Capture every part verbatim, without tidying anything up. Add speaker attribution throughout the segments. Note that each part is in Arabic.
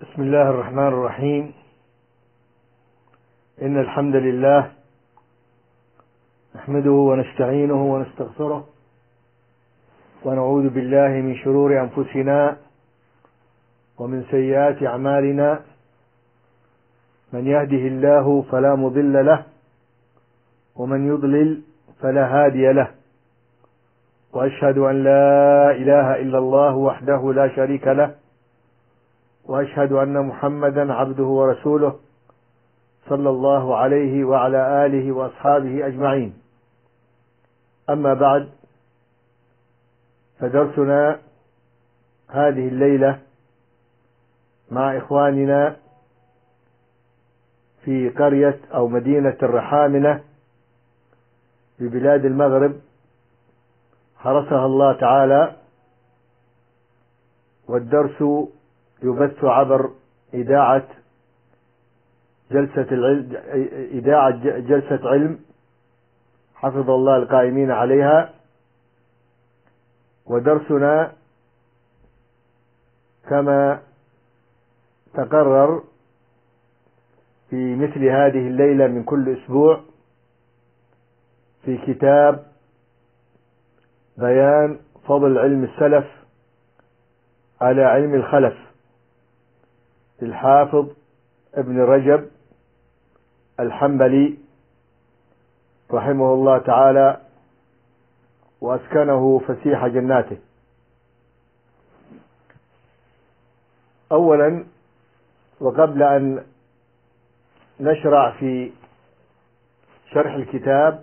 Speaker 1: بسم الله الرحمن الرحيم. إن الحمد لله نحمده ونستعينه ونستغفره ونعوذ بالله من شرور أنفسنا ومن سيئات أعمالنا. من يهده الله فلا مضل له ومن يضلل فلا هادي له، وأشهد أن لا إله إلا الله وحده لا شريك له، وأشهد أن محمدا عبده ورسوله صلى الله عليه وعلى آله وأصحابه أجمعين. أما بعد، فدرسنا هذه الليلة مع إخواننا في قرية أو مدينة الرحامنة ببلاد المغرب، حرسها الله تعالى، والدرس يبث عبر إذاعة جلسة العلم إذاعة جلسة علم حفظ الله القائمين عليها. ودرسنا كما تقرر في مثل هذه الليلة من كل أسبوع في كتاب بيان فضل علم السلف على علم الخلف للحافظ ابن رجب الحنبلي رحمه الله تعالى وأسكنه فسيح جناته. أولا، وقبل أن نشرع في شرح الكتاب،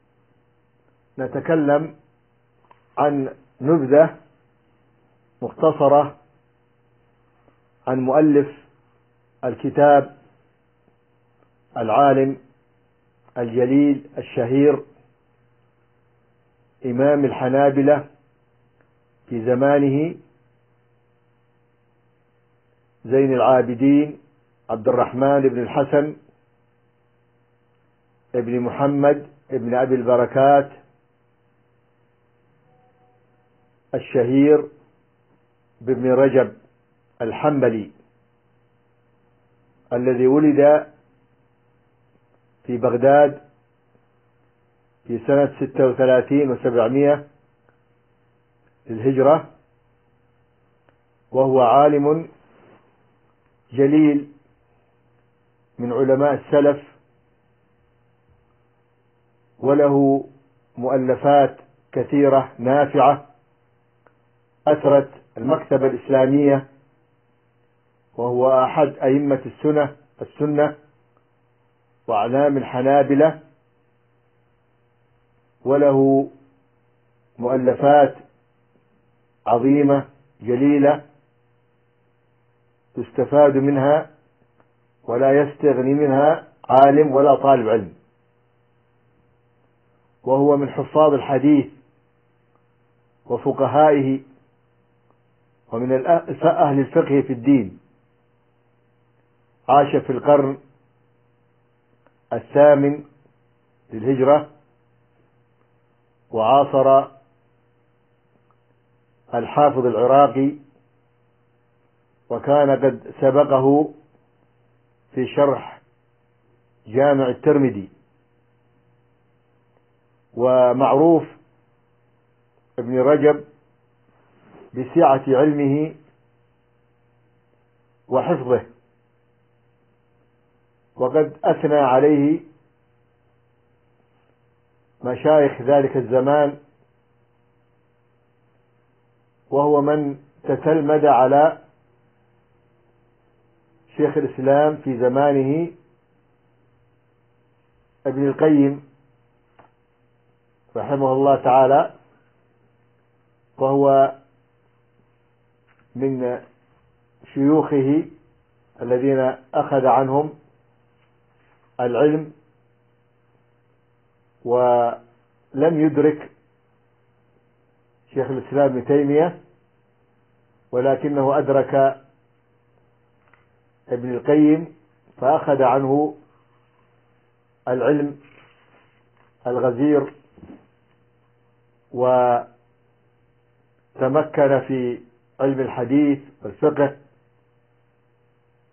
Speaker 1: نتكلم عن نبذة مختصرة عن مؤلف الكتاب العالم الجليل الشهير إمام الحنابلة في زمانه زين العابدين عبد الرحمن بن الحسن ابن محمد ابن أبي البركات الشهير بابن رجب الحنبلي، الذي ولد في بغداد في سنة ستة وثلاثين وسبعمائة للهجرة، وهو عالم جليل من علماء السلف، وله مؤلفات كثيرة نافعة أثرت المكتبة الإسلامية، وهو أحد أئمة السنة السنة وأعلام الحنابلة، وله مؤلفات عظيمة جليلة تستفاد منها ولا يستغني منها عالم ولا طالب علم. وهو من حفاظ الحديث وفقهائه ومن أهل الفقه في الدين. عاش في القرن الثامن للهجرة، وعاصر الحافظ العراقي، وكان قد سبقه في شرح جامع الترمذي. ومعروف ابن رجب بسعة علمه وحفظه، وقد أثنى عليه مشايخ ذلك الزمان، وهو من تتلمذ على شيخ الإسلام في زمانه ابن القيم رحمه الله تعالى، وهو من شيوخه الذين أخذ عنهم العلم، ولم يدرك شيخ الإسلام ابن تيمية، ولكنه أدرك ابن القيم فأخذ عنه العلم الغزير، وتمكن في علم الحديث والفقه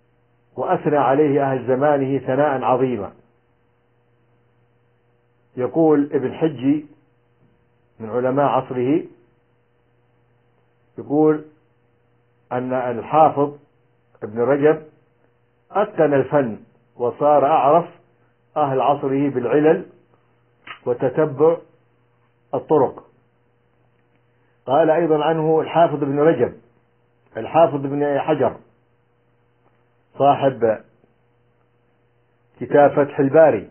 Speaker 1: وأثنى عليه أهل زمانه ثناء عظيما. يقول ابن حجي من علماء عصره، يقول أن الحافظ ابن رجب أتقن الفن وصار أعرف أهل عصره بالعلل وتتبع الطرق. قال أيضا عنه الحافظ ابن رجب الحافظ ابن حجر صاحب كتاب فتح الباري،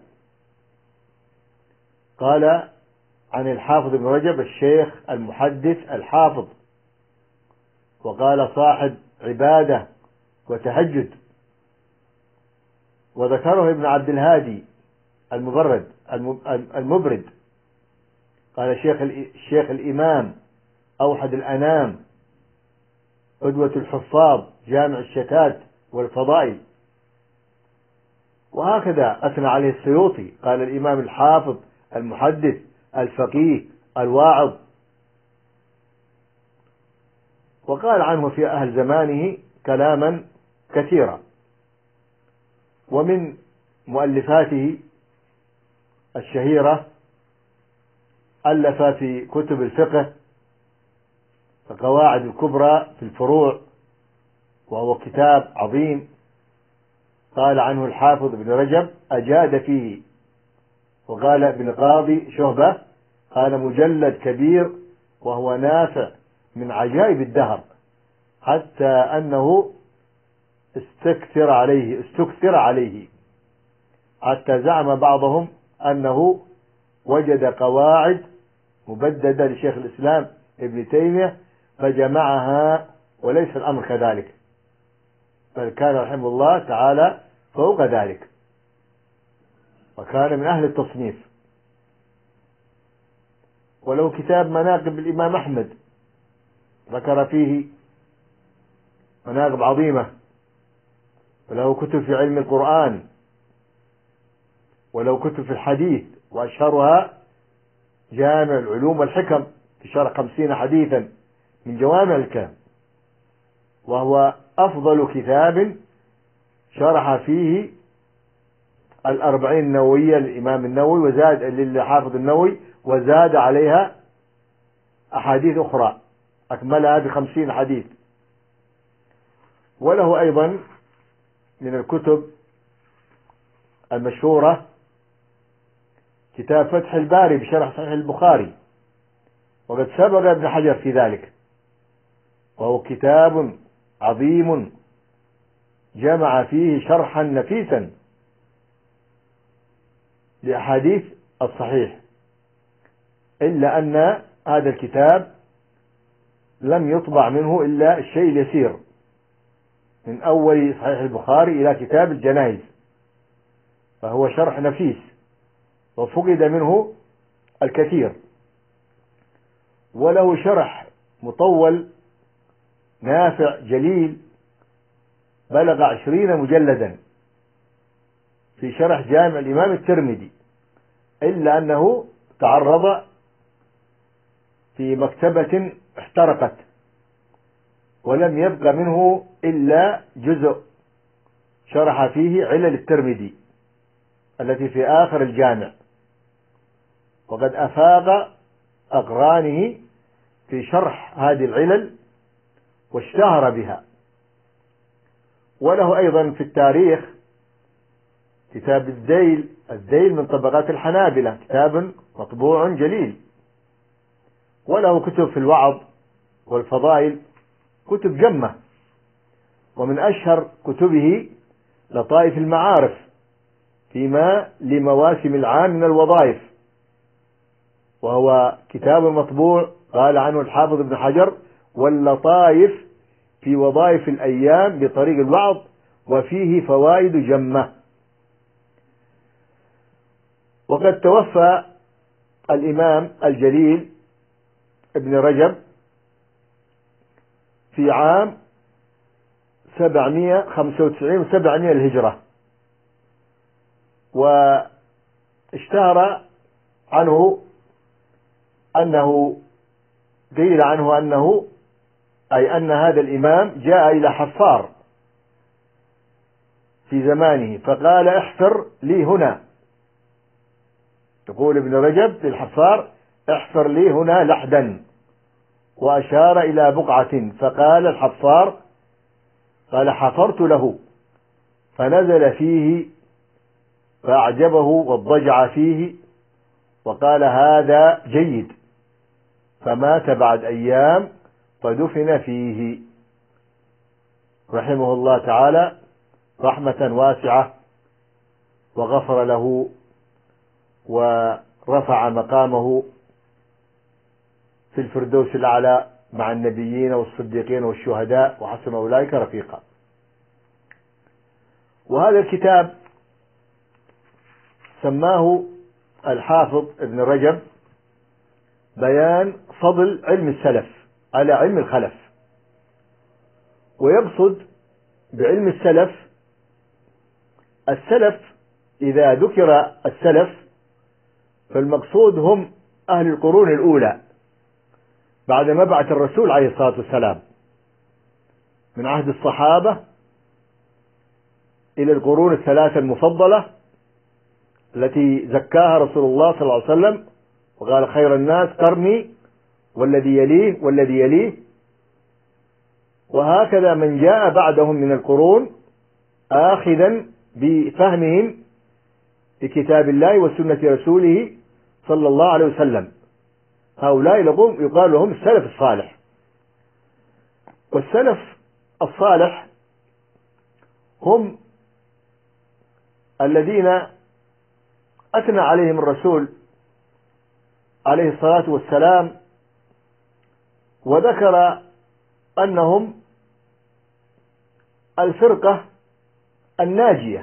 Speaker 1: قال عن الحافظ ابن رجب الشيخ المحدث الحافظ، وقال صاحب عبادة وتهجد. وذكره ابن عبد الهادي المبرد المبرد، قال الشيخ الشيخ الإمام أوحد الأنام، قدوة الحفاظ، جامع الشتات والفضائل. وهكذا أثنى عليه السيوطي، قال الإمام الحافظ المحدث الفقيه الواعظ. وقال عنه في أهل زمانه كلاما كثيرا. ومن مؤلفاته الشهيرة ألف في كتب الفقه القواعد الكبرى في الفروع، وهو كتاب عظيم. قال عنه الحافظ ابن رجب أجاد فيه. وقال ابن قاضي شهبة قال مجلد كبير وهو نافع من عجائب الدهر، حتى أنه استكثر عليه استكثر عليه حتى زعم بعضهم أنه وجد قواعد مبددة لشيخ الإسلام ابن تيمية فجمعها، وليس الأمر كذلك، بل كان رحمه الله تعالى فوق ذلك، وكان من أهل التصنيف. ولو كتاب مناقب الإمام أحمد ذكر فيه مناقب عظيمة، وله كتب في علم القرآن، ولو كتب في الحديث، وأشهرها جامع العلوم والحكم في شرح خمسين حديثا من جوامع الكلم، وهو أفضل كتاب شرح فيه الأربعين النووية للإمام النووي، وزاد للحافظ النووي، وزاد عليها أحاديث أخرى أكملها بخمسين حديث. وله أيضا من الكتب المشهورة كتاب فتح الباري بشرح صحيح البخاري، وقد سبق ابن حجر في ذلك، وهو كتاب عظيم جمع فيه شرحا نفيسا لأحاديث الصحيح، إلا أن هذا الكتاب لم يطبع منه إلا الشيء اليسير، من أول صحيح البخاري إلى كتاب الجنائز، فهو شرح نفيس وفقد منه الكثير. وله شرح مطول نافع جليل بلغ عشرين مجلدا في شرح جامع الإمام الترمذي، إلا أنه تعرض في مكتبة احترقت، ولم يبق منه إلا جزء شرح فيه علل الترمذي التي في آخر الجامع، وقد أفاق أقرانه في شرح هذه العلل واشتهر بها. وله أيضا في التاريخ كتاب الذيل الذيل من طبقات الحنابلة، كتاب مطبوع جليل. وله كتب في الوعظ والفضائل، كتب جمة، ومن أشهر كتبه لطائف المعارف فيما لمواسم العام من الوظائف، وهو كتاب مطبوع قال عنه الحافظ ابن حجر واللطائف في وظائف الأيام بطريق الوعظ، وفيه فوائد جمة. وقد توفى الإمام الجليل ابن رجب في عام سبعمائة وخمسة وتسعين وسبعمائة الهجرة، واشتهر عنه أنه قيل عنه أنه أي أن هذا الإمام جاء إلى حفار في زمانه فقال احفر لي هنا. يقول ابن رجب للحفار احفر لي هنا لحدا، وأشار إلى بقعة، فقال الحفار قال حفرت له، فنزل فيه فأعجبه واضطجع فيه وقال هذا جيد، فمات بعد أيام فدفن فيه رحمه الله تعالى رحمة واسعة، وغفر له ورفع مقامه في الفردوس الأعلى مع النبيين والصديقين والشهداء وحسن أولئك رفيقا. وهذا الكتاب سماه الحافظ ابن رجب بيان فضل علم السلف على علم الخلف، ويقصد بعلم السلف السلف. إذا ذكر السلف فالمقصود هم أهل القرون الأولى بعد مبعث الرسول عليه الصلاة والسلام، من عهد الصحابة إلى القرون الثلاثة المفضلة التي زكاها رسول الله صلى الله عليه وسلم وقال خير الناس قرني والذي يليه والذي يليه، وهكذا من جاء بعدهم من القرون آخذا بفهمهم لكتاب الله وسنة رسوله صلى الله عليه وسلم، هؤلاء يقال لهم السلف الصالح. والسلف الصالح هم الذين أثنى عليهم الرسول عليه الصلاة والسلام وذكر أنهم الفرقة الناجية،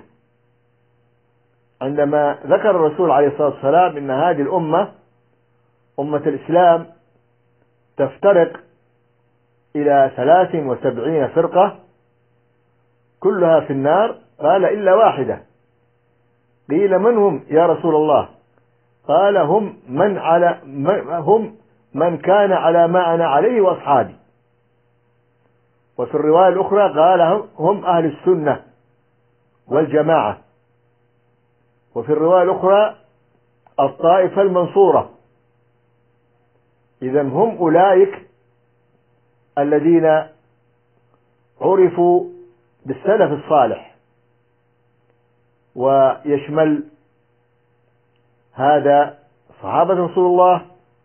Speaker 1: عندما ذكر الرسول عليه الصلاة والسلام إن هذه الأمة أمة الإسلام تفترق إلى ثلاث وسبعين فرقة كلها في النار، قال إلا واحدة. قيل من هم يا رسول الله؟ قال هم من على هم من كان على ما أنا عليه وأصحابي. وفي الرواية الأخرى قال هم أهل السنة والجماعة. وفي الرواية الأخرى الطائفة المنصورة. إذن هم أولئك الذين عرفوا بالسلف الصالح، ويشمل هذا صحابة رسول الله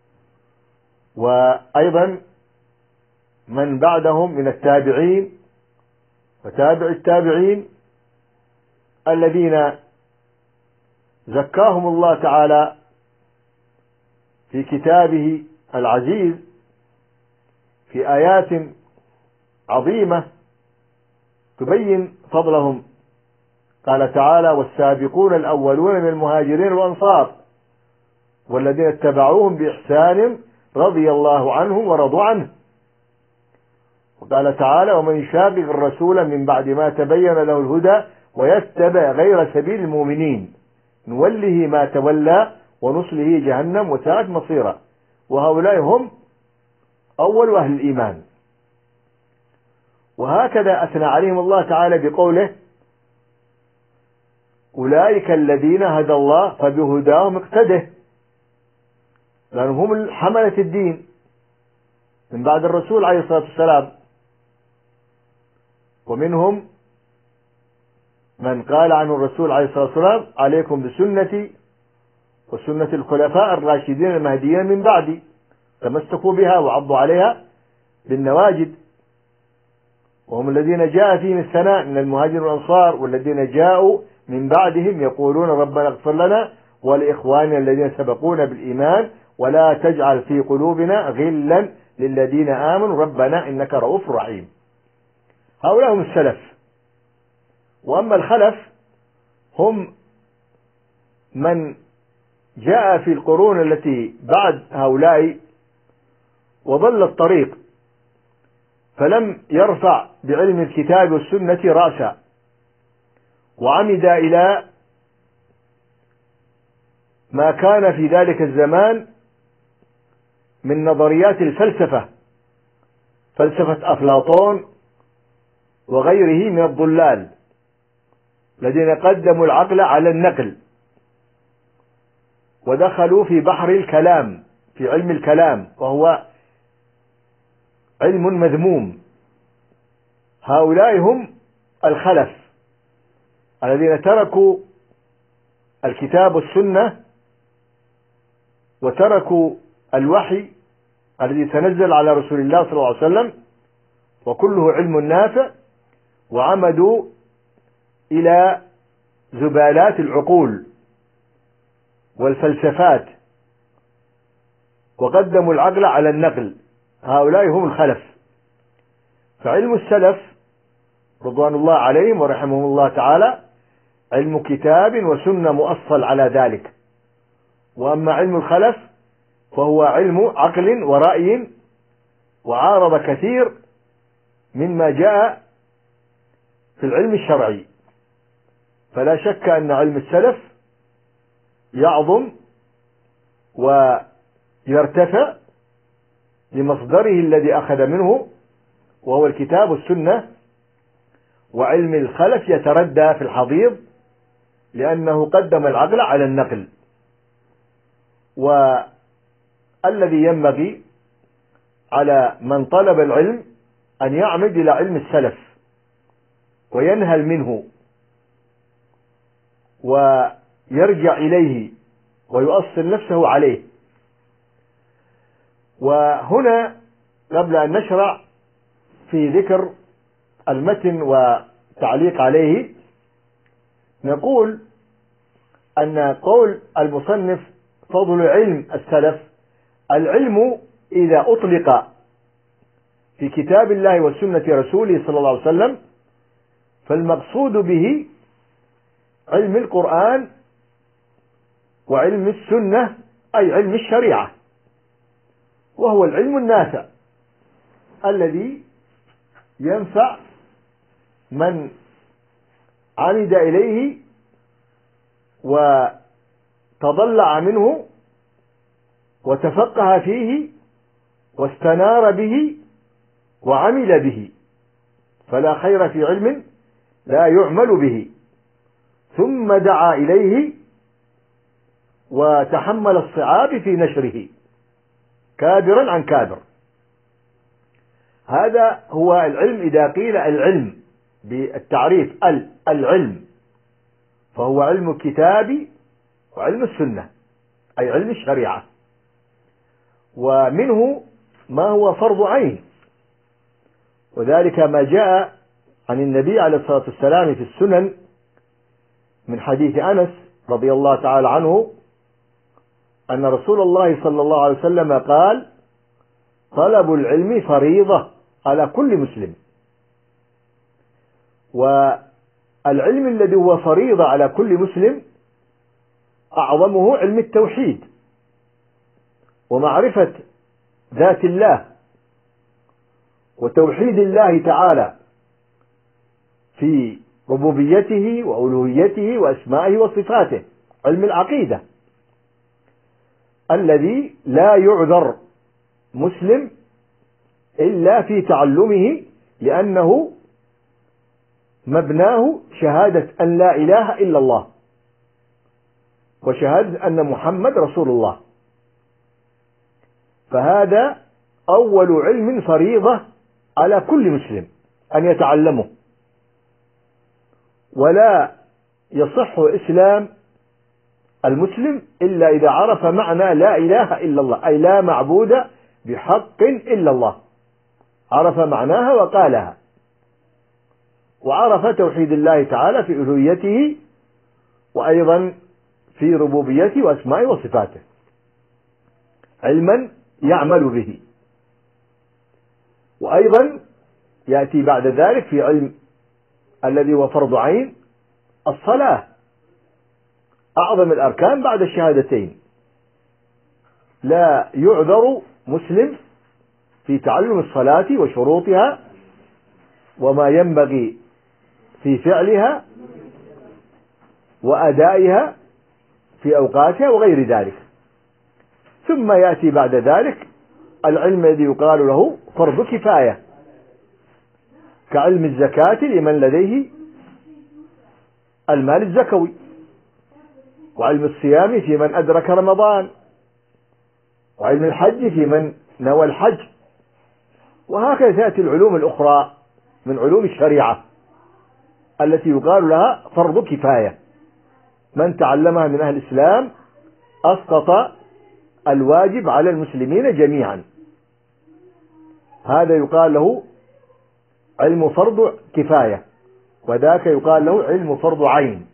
Speaker 1: وأيضا من بعدهم من التابعين وتابع التابعين الذين زكاهم الله تعالى في كتابه العزيز في آيات عظيمة تبين فضلهم. قال تعالى والسابقون الأولون من المهاجرين والأنصار والذين اتبعوهم بإحسان رضي الله عنهم ورضوا عنه. وقال تعالى ومن يشاقق الرسول من بعد ما تبين له الهدى ويتبع غير سبيل المؤمنين نوله ما تولى ونصله جهنم وساءت مصيرا. وهؤلاء هم أول أهل الإيمان. وهكذا أثنى عليهم الله تعالى بقوله أولئك الذين هدى الله فبهداهم اقتده، لأنهم هم حملة الدين من بعد الرسول عليه الصلاة والسلام. ومنهم من قال عنه الرسول عليه الصلاة والسلام عليكم بسنتي وسنة الخلفاء الراشدين المهديين من بعدي تمسكوا بها وعضوا عليها بالنواجد. وهم الذين جاء فيهم الثناء من المهاجرين والأنصار والذين جاءوا من بعدهم يقولون ربنا اغفر لنا ولإخواننا الذين سبقونا بالإيمان ولا تجعل في قلوبنا غلا للذين آمنوا ربنا إنك رؤوف رحيم. هؤلاء هم السلف. وأما الخلف هم من جاء في القرون التي بعد هؤلاء وضل الطريق فلم يرفع بعلم الكتاب والسنة رأسا، وعمد إلى ما كان في ذلك الزمان من نظريات الفلسفة، فلسفة أفلاطون وغيره من الضلال، الذين قدموا العقل على النقل ودخلوا في بحر الكلام، في علم الكلام، وهو علم مذموم. هؤلاء هم الخلف الذين تركوا الكتاب والسنة وتركوا الوحي الذي تنزل على رسول الله صلى الله عليه وسلم وكله علم نافع، وعمدوا إلى زبالات العقول والفلسفات وقدموا العقل على النقل. هؤلاء هم الخلف. فعلم السلف رضوان الله عليهم ورحمهم الله تعالى علم كتاب وسنة مؤصل على ذلك. وأما علم الخلف فهو علم عقل ورأي، وعارض كثير مما جاء في العلم الشرعي. فلا شك أن علم السلف يعظم ويرتفع لمصدره الذي أخذ منه وهو الكتاب والسنة، وعلم الخلف يتردى في الحضيض لأنه قدم العقل على النقل. والذي ينبغي على من طلب العلم أن يعمد إلى علم السلف وينهل منه ويرجع إليه ويؤصل نفسه عليه. وهنا قبل أن نشرع في ذكر المتن وتعليق عليه نقول أن قول المصنف فضل علم السلف، العلم إذا أطلق في كتاب الله وسنة رسوله صلى الله عليه وسلم فالمقصود به علم القرآن وعلم السنة، أي علم الشريعة، وهو العلم النافع الذي ينفع من عمد إليه وتضلع منه وتفقه فيه واستنار به وعمل به. فلا خير في علم لا يعمل به ثم دعا إليه وتحمل الصعاب في نشره كابرا عن كابر. هذا هو العلم. إذا قيل العلم بالتعريف العلم فهو علم الكتاب وعلم السنة، أي علم الشريعة، ومنه ما هو فرض عين، وذلك ما جاء عن النبي عليه الصلاة والسلام في السنن من حديث أنس رضي الله تعالى عنه أن رسول الله صلى الله عليه وسلم قال: طلب العلم فريضة على كل مسلم. والعلم الذي هو فريضة على كل مسلم أعظمه علم التوحيد ومعرفة ذات الله وتوحيد الله تعالى في ربوبيته وألوهيته وأسمائه وصفاته، علم العقيدة الذي لا يعذر مسلم إلا في تعلمه، لأنه مبناه شهادة أن لا إله إلا الله وشهادة أن محمد رسول الله. فهذا أول علم فريضة على كل مسلم أن يتعلمه، ولا يصح إسلام المسلم إلا إذا عرف معنى لا إله إلا الله، أي لا معبود بحق إلا الله، عرف معناها وقالها، وعرف توحيد الله تعالى في ألوهيته وأيضا في ربوبيته وأسمائه وصفاته، علما يعمل به. وأيضا يأتي بعد ذلك في علم الذي هو فرض عين الصلاة، أعظم الأركان بعد الشهادتين. لا يعذر مسلم في تعلم الصلاة وشروطها وما ينبغي في فعلها وأدائها في أوقاتها وغير ذلك. ثم يأتي بعد ذلك العلم الذي يقال له فرض كفاية كعلم الزكاة لمن لديه المال الزكوي، وعلم الصيام في من أدرك رمضان، وعلم الحج في من نوى الحج. وهكذا تأتي العلوم الأخرى من علوم الشريعة التي يقال لها فرض كفاية، من تعلمها من أهل الإسلام أسقط الواجب على المسلمين جميعا، هذا يقال له علم فرض كفاية، وذاك يقال له علم فرض عين.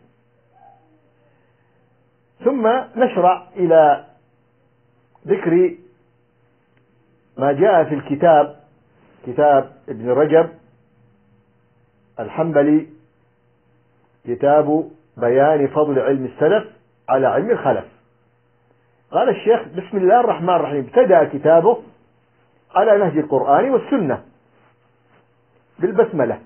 Speaker 1: ثم نشرع إلى ذكر ما جاء في الكتاب، كتاب ابن رجب الحنبلي، كتاب بيان فضل علم السلف على علم الخلف. قال الشيخ بسم الله الرحمن الرحيم، ابتدأ كتابه على نهج القرآن والسنة بالبسملة،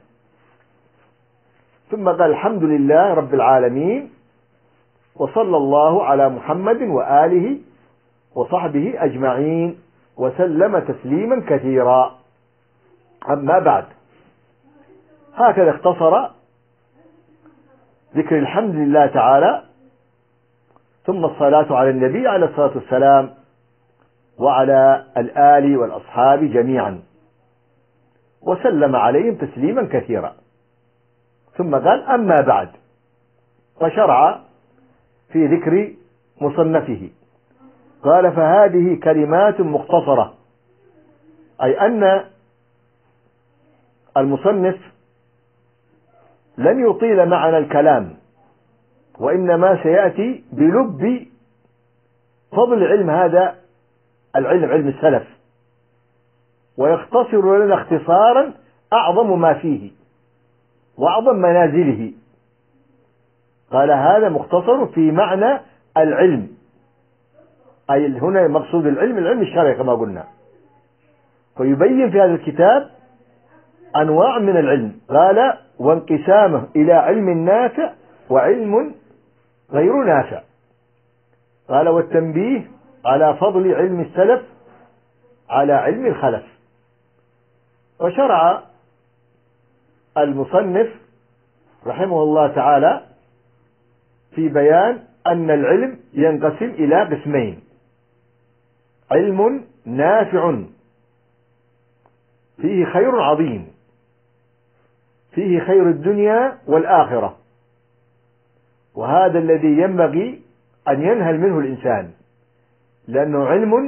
Speaker 1: ثم قال الحمد لله رب العالمين، وصلى الله على محمد وآله وصحبه أجمعين وسلم تسليما كثيرا. أما بعد، هكذا اختصر ذكر الحمد لله تعالى، ثم الصلاة على النبي عليه الصلاة والسلام وعلى الآل والأصحاب جميعا، وسلم عليهم تسليما كثيرا. ثم قال أما بعد، وشرع في ذكر مصنفه. قال فهذه كلمات مختصرة، أي أن المصنف لن يطيل معنا الكلام، وإنما سيأتي بلب فضل علم هذا العلم، علم السلف، ويختصر لنا اختصارا أعظم ما فيه وأعظم منازله. قال هذا مختصر في معنى العلم، أي هنا مقصود العلم العلم الشرعي كما قلنا، فيبين في هذا الكتاب أنواع من العلم. قال وانقسامه إلى علم نافع وعلم غير نافع. قال والتنبيه على فضل علم السلف على علم الخلف. وشرع المصنف رحمه الله تعالى في بيان أن العلم ينقسم إلى قسمين: علم نافع فيه خير عظيم، فيه خير الدنيا والآخرة، وهذا الذي ينبغي أن ينهل منه الإنسان، لأنه علم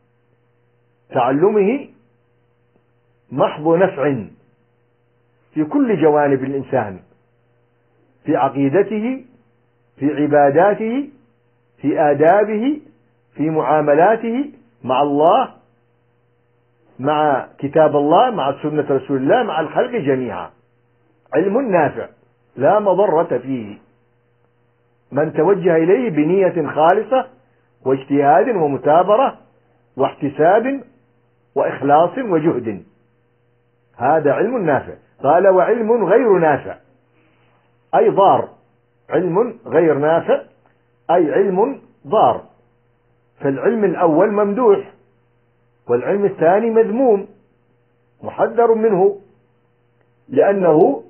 Speaker 1: تعلمه محض نفع في كل جوانب الإنسان، في عقيدته، في عباداته، في آدابه، في معاملاته مع الله، مع كتاب الله، مع سنة رسول الله، مع الخلق جميعا. علم نافع لا مضرة فيه، من توجه إليه بنية خالصة واجتهاد ومثابرة واحتساب وإخلاص وجهد، هذا علم نافع. قال وعلم غير نافع أي ضار، علم غير نافع أي علم ضار. فالعلم الأول ممدوح، والعلم الثاني مذموم محذر منه، لأنه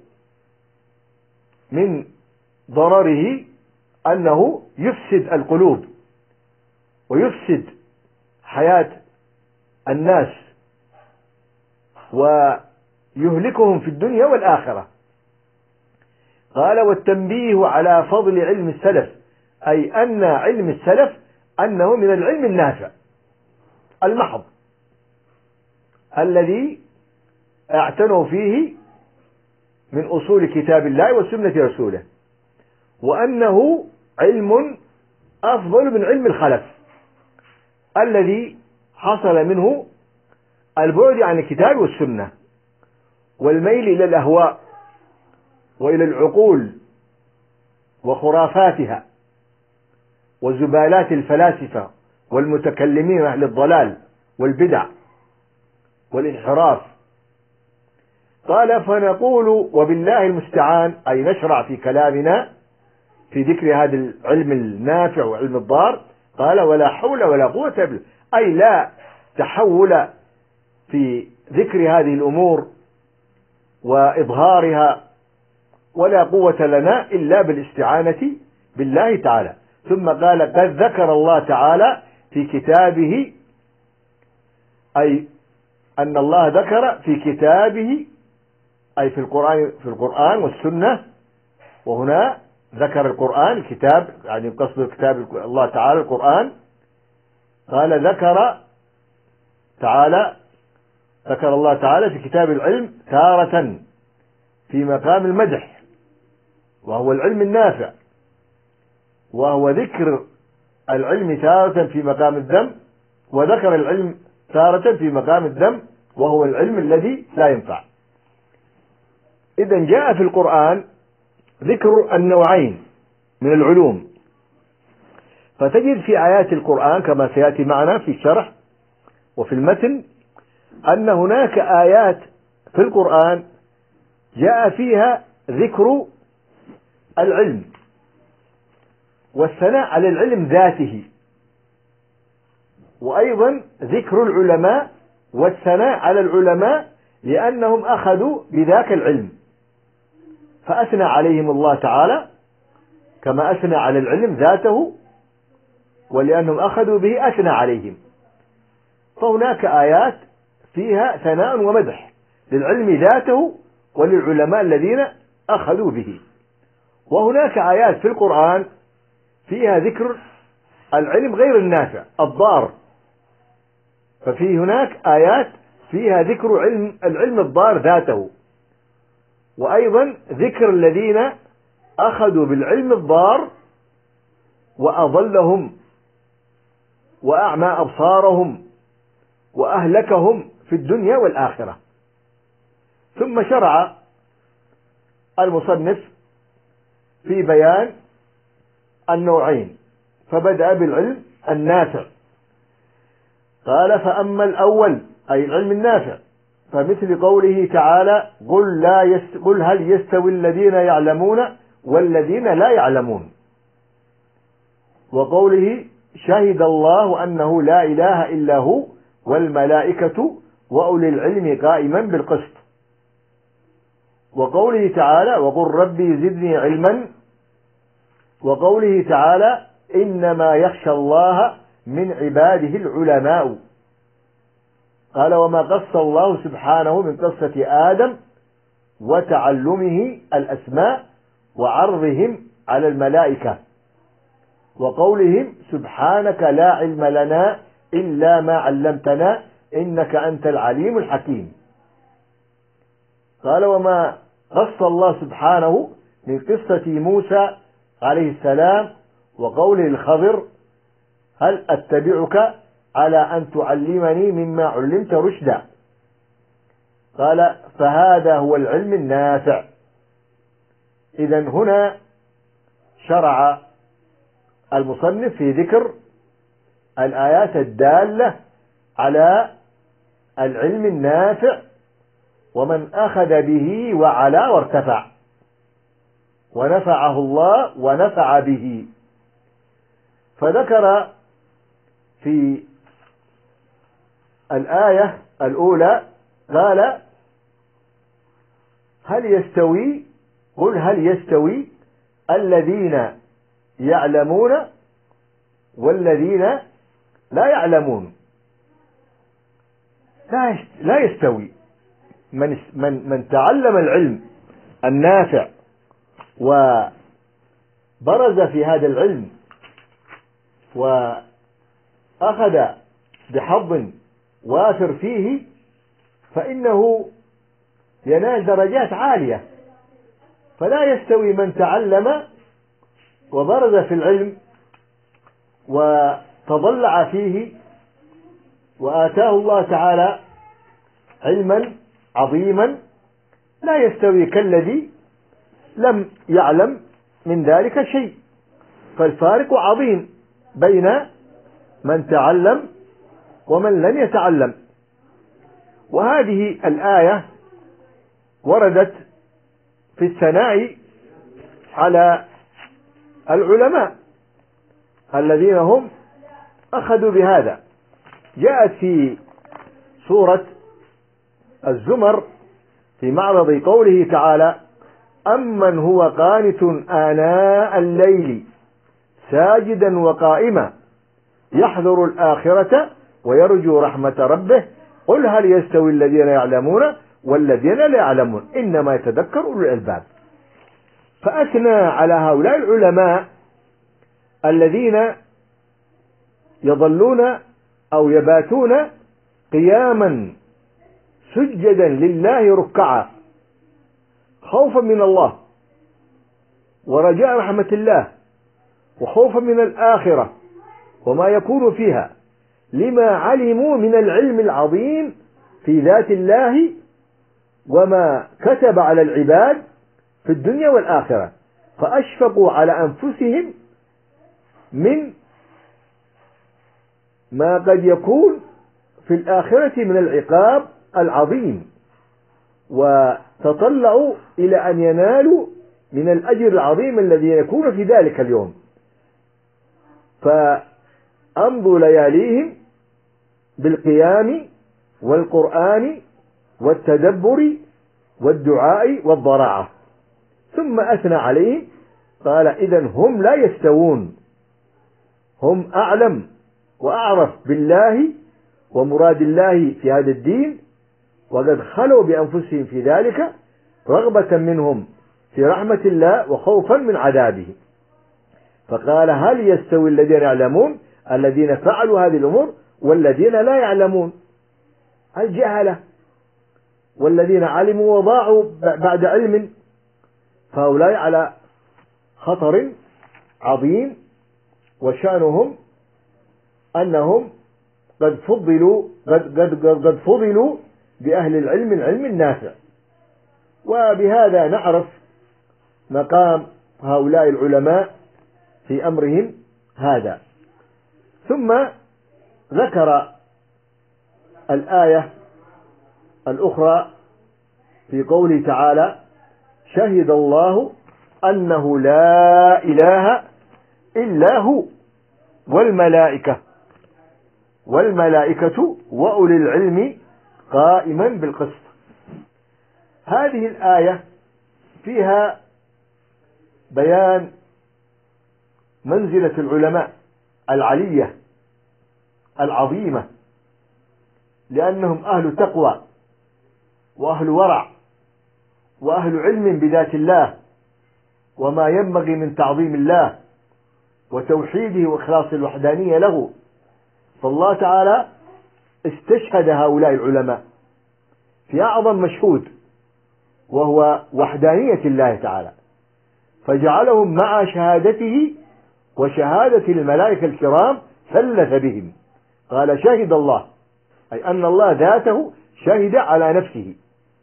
Speaker 1: من ضرره أنه يفسد القلوب ويفسد حياة الناس ويهلكهم في الدنيا والآخرة. قال والتنبيه على فضل علم السلف، أي أن علم السلف أنه من العلم النافع المحض الذي اعتنوا فيه من أصول كتاب الله وسنة رسوله، وأنه علم أفضل من علم الخلف الذي حصل منه البعد عن الكتاب والسنة والميل إلى الأهواء وإلى العقول وخرافاتها وزبالات الفلاسفة والمتكلمين أهل الضلال والبدع والانحراف. قال فنقول وبالله المستعان، أي نشرع في كلامنا في ذكر هذا العلم النافع وعلم الضار. قال ولا حول ولا قوة إلا بالله، أي لا تحول في ذكر هذه الأمور وإظهارها ولا قوة لنا إلا بالاستعانة بالله تعالى. ثم قال قد ذكر الله تعالى في كتابه، أي أن الله ذكر في كتابه أي في القرآن في القرآن والسنة، وهنا ذكر القرآن الكتاب، يعني قصد كتاب الله تعالى القرآن. قال ذكر تعالى ذكر الله تعالى في كتاب العلم تارة في مقام المدح، وهو العلم النافع، وهو ذكر العلم تارة في مقام الذم، وذكر العلم تارة في مقام الذم وهو العلم الذي لا ينفع. إذا جاء في القرآن ذكر النوعين من العلوم، فتجد في آيات القرآن كما سيأتي معنا في الشرح وفي المتن أن هناك آيات في القرآن جاء فيها ذكر العلم والثناء على العلم ذاته، وأيضا ذكر العلماء والثناء على العلماء لأنهم أخذوا بذاك العلم، فأثنى عليهم الله تعالى كما أثنى على العلم ذاته، ولأنهم أخذوا به أثنى عليهم. فهناك آيات فيها ثناء ومدح للعلم ذاته وللعلماء الذين أخذوا به، وهناك آيات في القرآن فيها ذكر العلم غير النافع الضار، ففي هناك آيات فيها ذكر علم العلم الضار ذاته، وأيضا ذكر الذين أخذوا بالعلم الضار وأضلهم وأعمى أبصارهم وأهلكهم في الدنيا والآخرة. ثم شرع المصنف في بيان النوعين، فبدأ بالعلم النافع. قال فأما الأول أي العلم النافع فمثل قوله تعالى قل, لا يست... قل هل يستوي الذين يعلمون والذين لا يعلمون، وقوله شهد الله أنه لا إله إلا هو والملائكة وأولي العلم قائما بالقسط، وقوله تعالى وقل ربي زدني علما، وقوله تعالى إنما يخشى الله من عباده العلماء. قال وما قص الله سبحانه من قصة آدم وتعلمه الأسماء وعرضهم على الملائكة، وقولهم سبحانك لا علم لنا إلا ما علمتنا إنك أنت العليم الحكيم. قال وما قص الله سبحانه من قصة موسى عليه السلام وقوله الخضر هل أتبعك على أن تعلمني مما علمت رشدا. قال فهذا هو العلم النافع. إذا هنا شرع المصنف في ذكر الآيات الدالة على العلم النافع ومن أخذ به وعلا وارتفع ونفعه الله ونفع به. فذكر في الآية الأولى قال هل يستوي قل هل يستوي الذين يعلمون والذين لا يعلمون. لا يستوي من من من تعلم العلم النافع وبرز في هذا العلم وأخذ بحظ وافر فيه فإنه ينال درجات عالية. فلا يستوي من تعلم وبرز في العلم وتضلع فيه وآتاه الله تعالى علما عظيما، لا يستوي كالذي لم يعلم من ذلك شيء. فالفارق عظيم بين من تعلم ومن لم يتعلم. وهذه الآية وردت في الثناء على العلماء الذين هم أخذوا بهذا. جاءت في سورة الزمر في معرض قوله تعالى أمن هو قانت آناء الليل ساجدا وقائما يحذر الآخرة ويرجو رحمة ربه قل هل يستوي الذين يعلمون والذين لا يعلمون إنما يتذكر أولو الألباب. فأثنى على هؤلاء العلماء الذين يظلون أو يباتون قياما سجدا لله ركعا خوفا من الله ورجاء رحمة الله وخوفا من الآخرة وما يكون فيها، لما علموا من العلم العظيم في ذات الله وما كتب على العباد في الدنيا والآخرة، فأشفقوا على أنفسهم من ما قد يكون في الآخرة من العقاب العظيم، وتطلعوا إلى أن ينالوا من الأجر العظيم الذي يكون في ذلك اليوم. فأمضوا لياليهم بالقيام والقرآن والتدبر والدعاء والضراعة. ثم أثنى عليهم قال إذن هم لا يستوون، هم أعلم وأعرف بالله ومراد الله في هذا الدين، وقد خلوا بأنفسهم في ذلك رغبة منهم في رحمة الله وخوفا من عذابه. فقال هل يستوي الذين يعلمون الذين فعلوا هذه الأمور والذين لا يعلمون، الجهلة والذين علموا وضاعوا بعد علم، فهؤلاء على خطر عظيم، وشأنهم أنهم قد فضلوا قد, قد, قد فضلوا بأهل العلم العلم النافع. وبهذا نعرف مقام هؤلاء العلماء في أمرهم هذا. ثم ذكر الآية الأخرى في قوله تعالى شهد الله أنه لا إله إلا هو والملائكة والملائكة وأولي العلم قائما بالقسط. هذه الآية فيها بيان منزلة العلماء العلية العظيمة، لأنهم أهل تقوى وأهل ورع وأهل علم بذات الله وما ينبغي من تعظيم الله وتوحيده وإخلاص الوحدانية له. فالله تعالى استشهد هؤلاء العلماء في أعظم مشهود وهو وحدانية الله تعالى، فجعلهم مع شهادته وشهادة الملائكة الكرام ثلث بهم. قال شهد الله، أي أن الله ذاته شهد على نفسه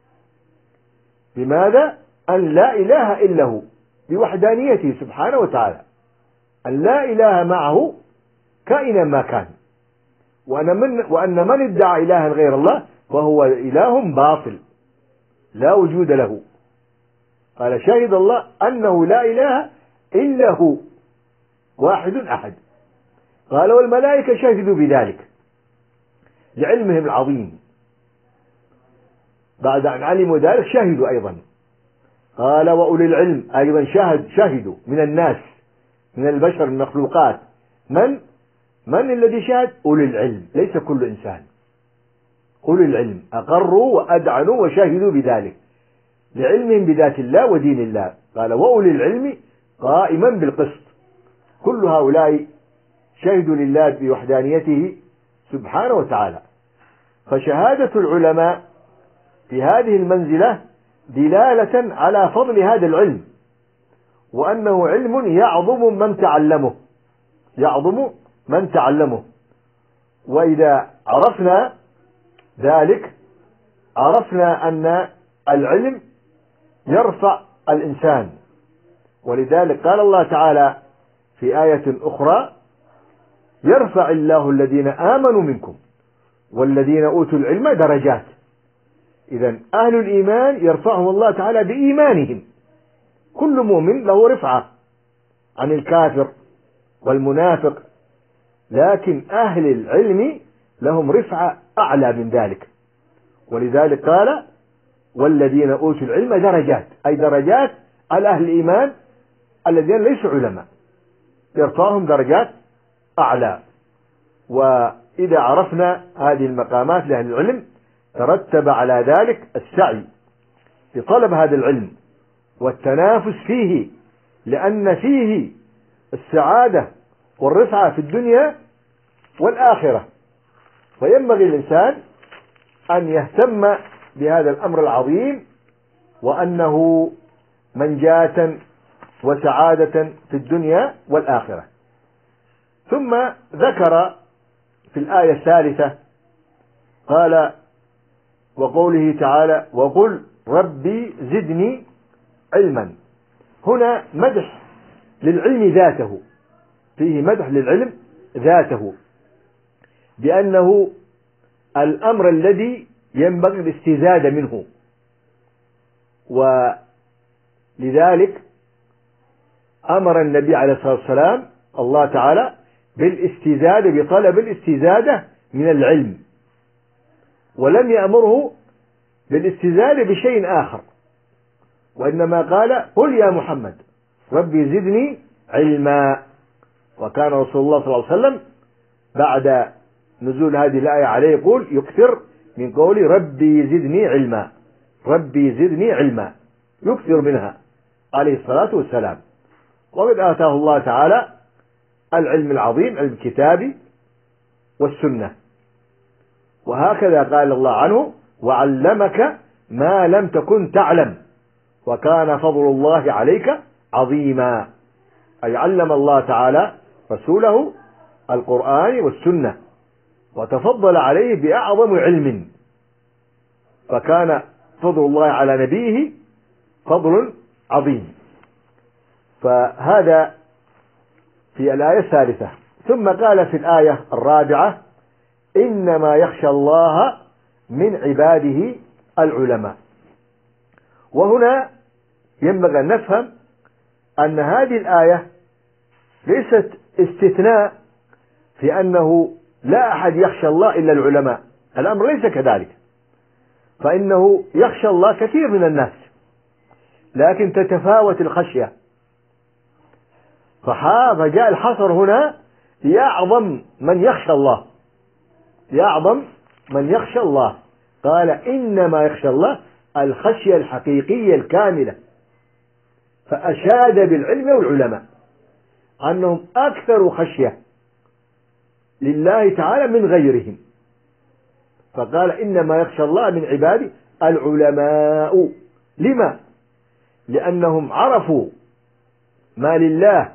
Speaker 1: بماذا؟ أن لا إله إلا هو، بوحدانيته سبحانه وتعالى، أن لا إله معه كائنا ما كان، وأن من, وأن من ادعى إلها غير الله فهو إله باطل لا وجود له. قال شهد الله أنه لا إله إلا هو واحد أحد. قال والملائكة شهدوا بذلك لعلمهم العظيم، بعد أن علموا ذلك شهدوا أيضا. قال وأولي العلم أيضا شهد شهدوا من الناس من البشر المخلوقات. من من الذي شهد؟ أولي العلم، ليس كل إنسان. أولي العلم أقروا وأدعنوا وشهدوا بذلك لعلمهم بذات الله ودين الله. قال وأولي العلم قائما بالقسط، كل هؤلاء شهدوا لله بوحدانيته سبحانه وتعالى. فشهادة العلماء في هذه المنزلة دلالة على فضل هذا العلم، وأنه علم يعظم من تعلمه يعظم من تعلمه. وإذا عرفنا ذلك عرفنا أن العلم يرفع الإنسان، ولذلك قال الله تعالى في آية أخرى يرفع الله الذين آمنوا منكم والذين أوتوا العلم درجات. إذن أهل الإيمان يرفعهم الله تعالى بإيمانهم، كل مؤمن له رفعة عن الكافر والمنافق، لكن أهل العلم لهم رفعة أعلى من ذلك. ولذلك قال والذين أوتوا العلم درجات، أي درجات على أهل الإيمان الذين ليسوا علماء، يرفعهم درجات أعلى. وإذا عرفنا هذه المقامات لأهل العلم ترتب على ذلك السعي في طلب هذا العلم والتنافس فيه، لأن فيه السعادة والرفعة في الدنيا والآخرة. فينبغي الإنسان أن يهتم بهذا الأمر العظيم، وأنه منجاة وسعادة في الدنيا والآخرة. ثم ذكر في الآية الثالثة قال: وقوله تعالى: وقل ربي زدني علما. هنا مدح للعلم ذاته، فيه مدح للعلم ذاته بأنه الأمر الذي ينبغي الاستزادة منه، ولذلك أمر النبي عليه الصلاة والسلام الله تعالى بالاستزادة، بطلب الاستزادة من العلم، ولم يأمره بالاستزادة بشيء آخر، وإنما قال: قل يا محمد ربي زدني علما. وكان رسول الله صلى الله عليه وسلم بعد نزول هذه الآية عليه يقول يكثر من قول ربي زدني علما، ربي زدني علما، يكثر منها عليه الصلاة والسلام. وقد آتاه الله تعالى العلم العظيم، علم الكتاب والسنة. وهكذا قال الله عنه: وعلمك ما لم تكن تعلم وكان فضل الله عليك عظيما. أي علم الله تعالى رسوله القرآن والسنة، وتفضل عليه بأعظم علم، فكان فضل الله على نبيه فضل عظيم. فهذا في الآية الثالثة. ثم قال في الآية الرابعة: إنما يخشى الله من عباده العلماء. وهنا ينبغي أن نفهم أن هذه الآية ليست استثناء في أنه لا أحد يخشى الله إلا العلماء، الأمر ليس كذلك، فإنه يخشى الله كثير من الناس، لكن تتفاوت الخشية. فجاء الحصر هنا لأعظم من يخشى الله، لأعظم من يخشى الله، قال: إنما يخشى الله الخشية الحقيقية الكاملة. فأشاد بالعلم والعلماء أنهم أكثر خشية لله تعالى من غيرهم، فقال: إنما يخشى الله من عباده العلماء. لما؟ لأنهم عرفوا ما لله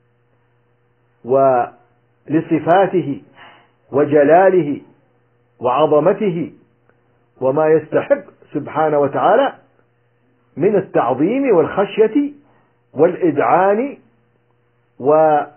Speaker 1: ولصفاته وجلاله وعظمته وما يستحق سبحانه وتعالى من التعظيم والخشية والإذعان والعمل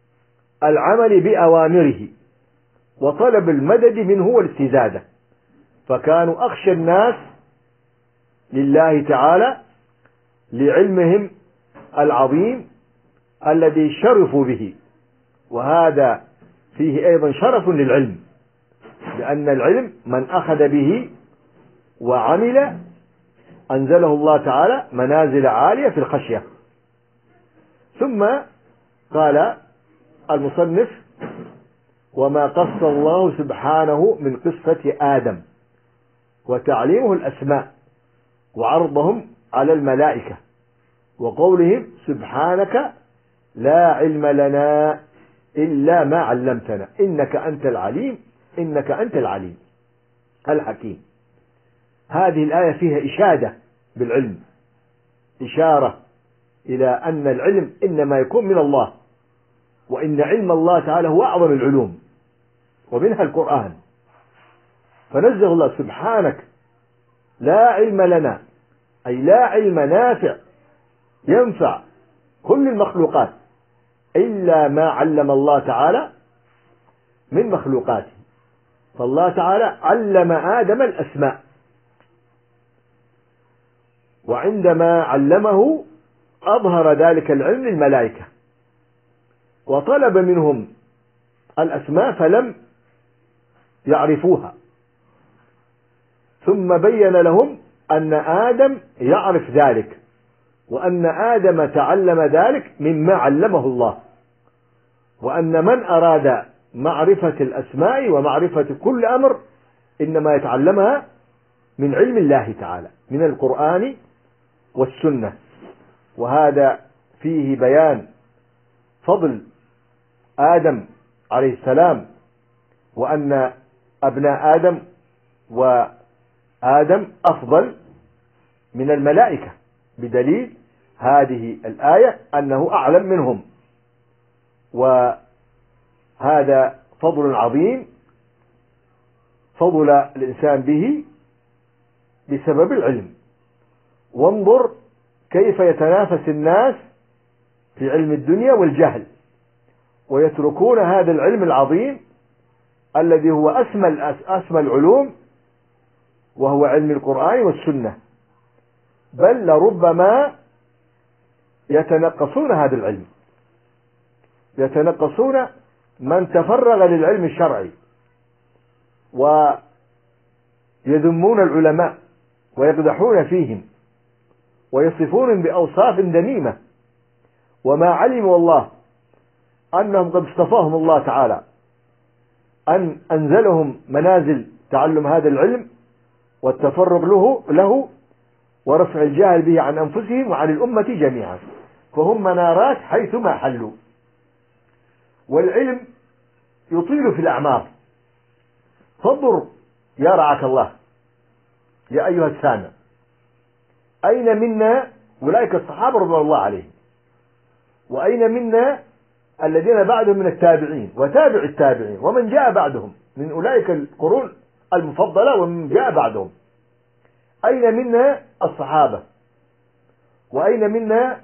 Speaker 1: بأوامره وطلب المدد منه والاستزادة. فكانوا أخشى الناس لله تعالى لعلمهم العظيم الذي شرفوا به. وهذا فيه أيضا شرف للعلم، لأن العلم من أخذ به وعمل أنزله الله تعالى منازل عالية في الخشية. ثم قال المصنف: وما قص الله سبحانه من قصة آدم وتعليمه الأسماء وعرضهم على الملائكة وقولهم سبحانك لا علم لنا إلا ما علمتنا إنك أنت العليم إنك أنت العليم الحكيم. هذه الآية فيها إشادة بالعلم، إشارة إلى أن العلم إنما يكون من الله، وإن علم الله تعالى هو أعظم العلوم ومنها القرآن. فنزه الله سبحانك لا علم لنا، أي لا علم نافع ينفع كل المخلوقات إلا ما علم الله تعالى من مخلوقاته. فالله تعالى علم آدم الأسماء، وعندما علمه أظهر ذلك العلم للملائكة وطلب منهم الأسماء فلم يعرفوها، ثم بين لهم أن آدم يعرف ذلك وأن آدم تعلم ذلك مما علمه الله، وأن من أراد معرفة الأسماء ومعرفة كل أمر إنما يتعلمها من علم الله تعالى من القرآن والسنة. وهذا فيه بيان فضل آدم عليه السلام، وأن أبناء آدم وآدم أفضل من الملائكة، بدليل هذه الآية أنه أعلم منهم، وهذا فضل عظيم فضل الإنسان به بسبب العلم. وانظر كيف يتنافس الناس في علم الدنيا والجهل، ويتركون هذا العلم العظيم الذي هو أسمى أسمى العلوم، وهو علم القرآن والسنة، بل لربما يتنقصون هذا العلم، يتنقصون من تفرغ للعلم الشرعي، ويذمون العلماء ويقدحون فيهم ويصفونهم بأوصاف ذميمة، وما علموا الله أنهم قد اصطفاهم الله تعالى أن أنزلهم منازل تعلم هذا العلم والتفرغ له له ورفع الجهل به عن أنفسهم وعن الأمة جميعا، فهم منارات حيثما حلوا. والعلم يطيل في الأعمار، فانظر يا رعاك الله يا أيها السامع، أين منا أولئك الصحابة رضي الله عليهم، وأين منا الذين بعدهم من التابعين وتابع التابعين ومن جاء بعدهم من أولئك القرون المفضلة ومن جاء بعدهم؟ أين منا الصحابة، وأين منا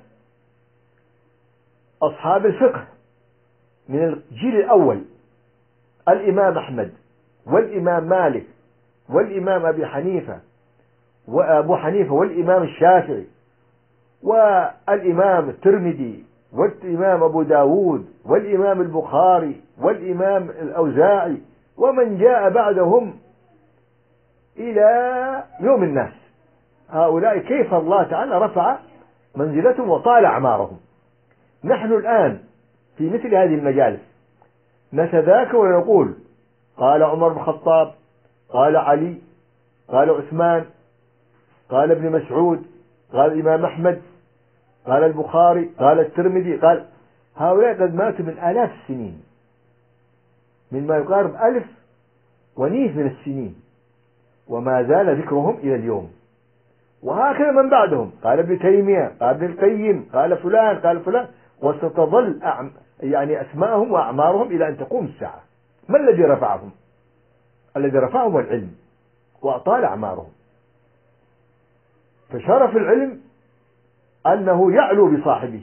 Speaker 1: أصحاب الفقه من الجيل الأول، الإمام أحمد والإمام مالك والإمام أبي حنيفة وأبو حنيفة والإمام الشافعي والإمام الترمذي والإمام أبو داود والإمام البخاري والإمام الأوزاعي ومن جاء بعدهم إلى يوم الناس. هؤلاء كيف الله تعالى رفع منزلتهم وطال أعمارهم. نحن الآن في مثل هذه المجالس نتذاكر ونقول قال عمر بن الخطاب، قال علي، قال عثمان، قال ابن مسعود، قال الإمام أحمد، قال البخاري، قال الترمذي، قال هؤلاء قد ماتوا من آلاف السنين، مما يقارب ألف ونيف من السنين، وما زال ذكرهم إلى اليوم. وهكذا من بعدهم، قال ابن تيمية، قال ابن القيم، قال فلان، قال فلان، وستظل أعم يعني أسماءهم وأعمارهم إلى أن تقوم الساعة. ما الذي رفعهم؟ الذي رفعهم العلم وأطال أعمارهم. فشرف العلم أنه يعلو بصاحبه،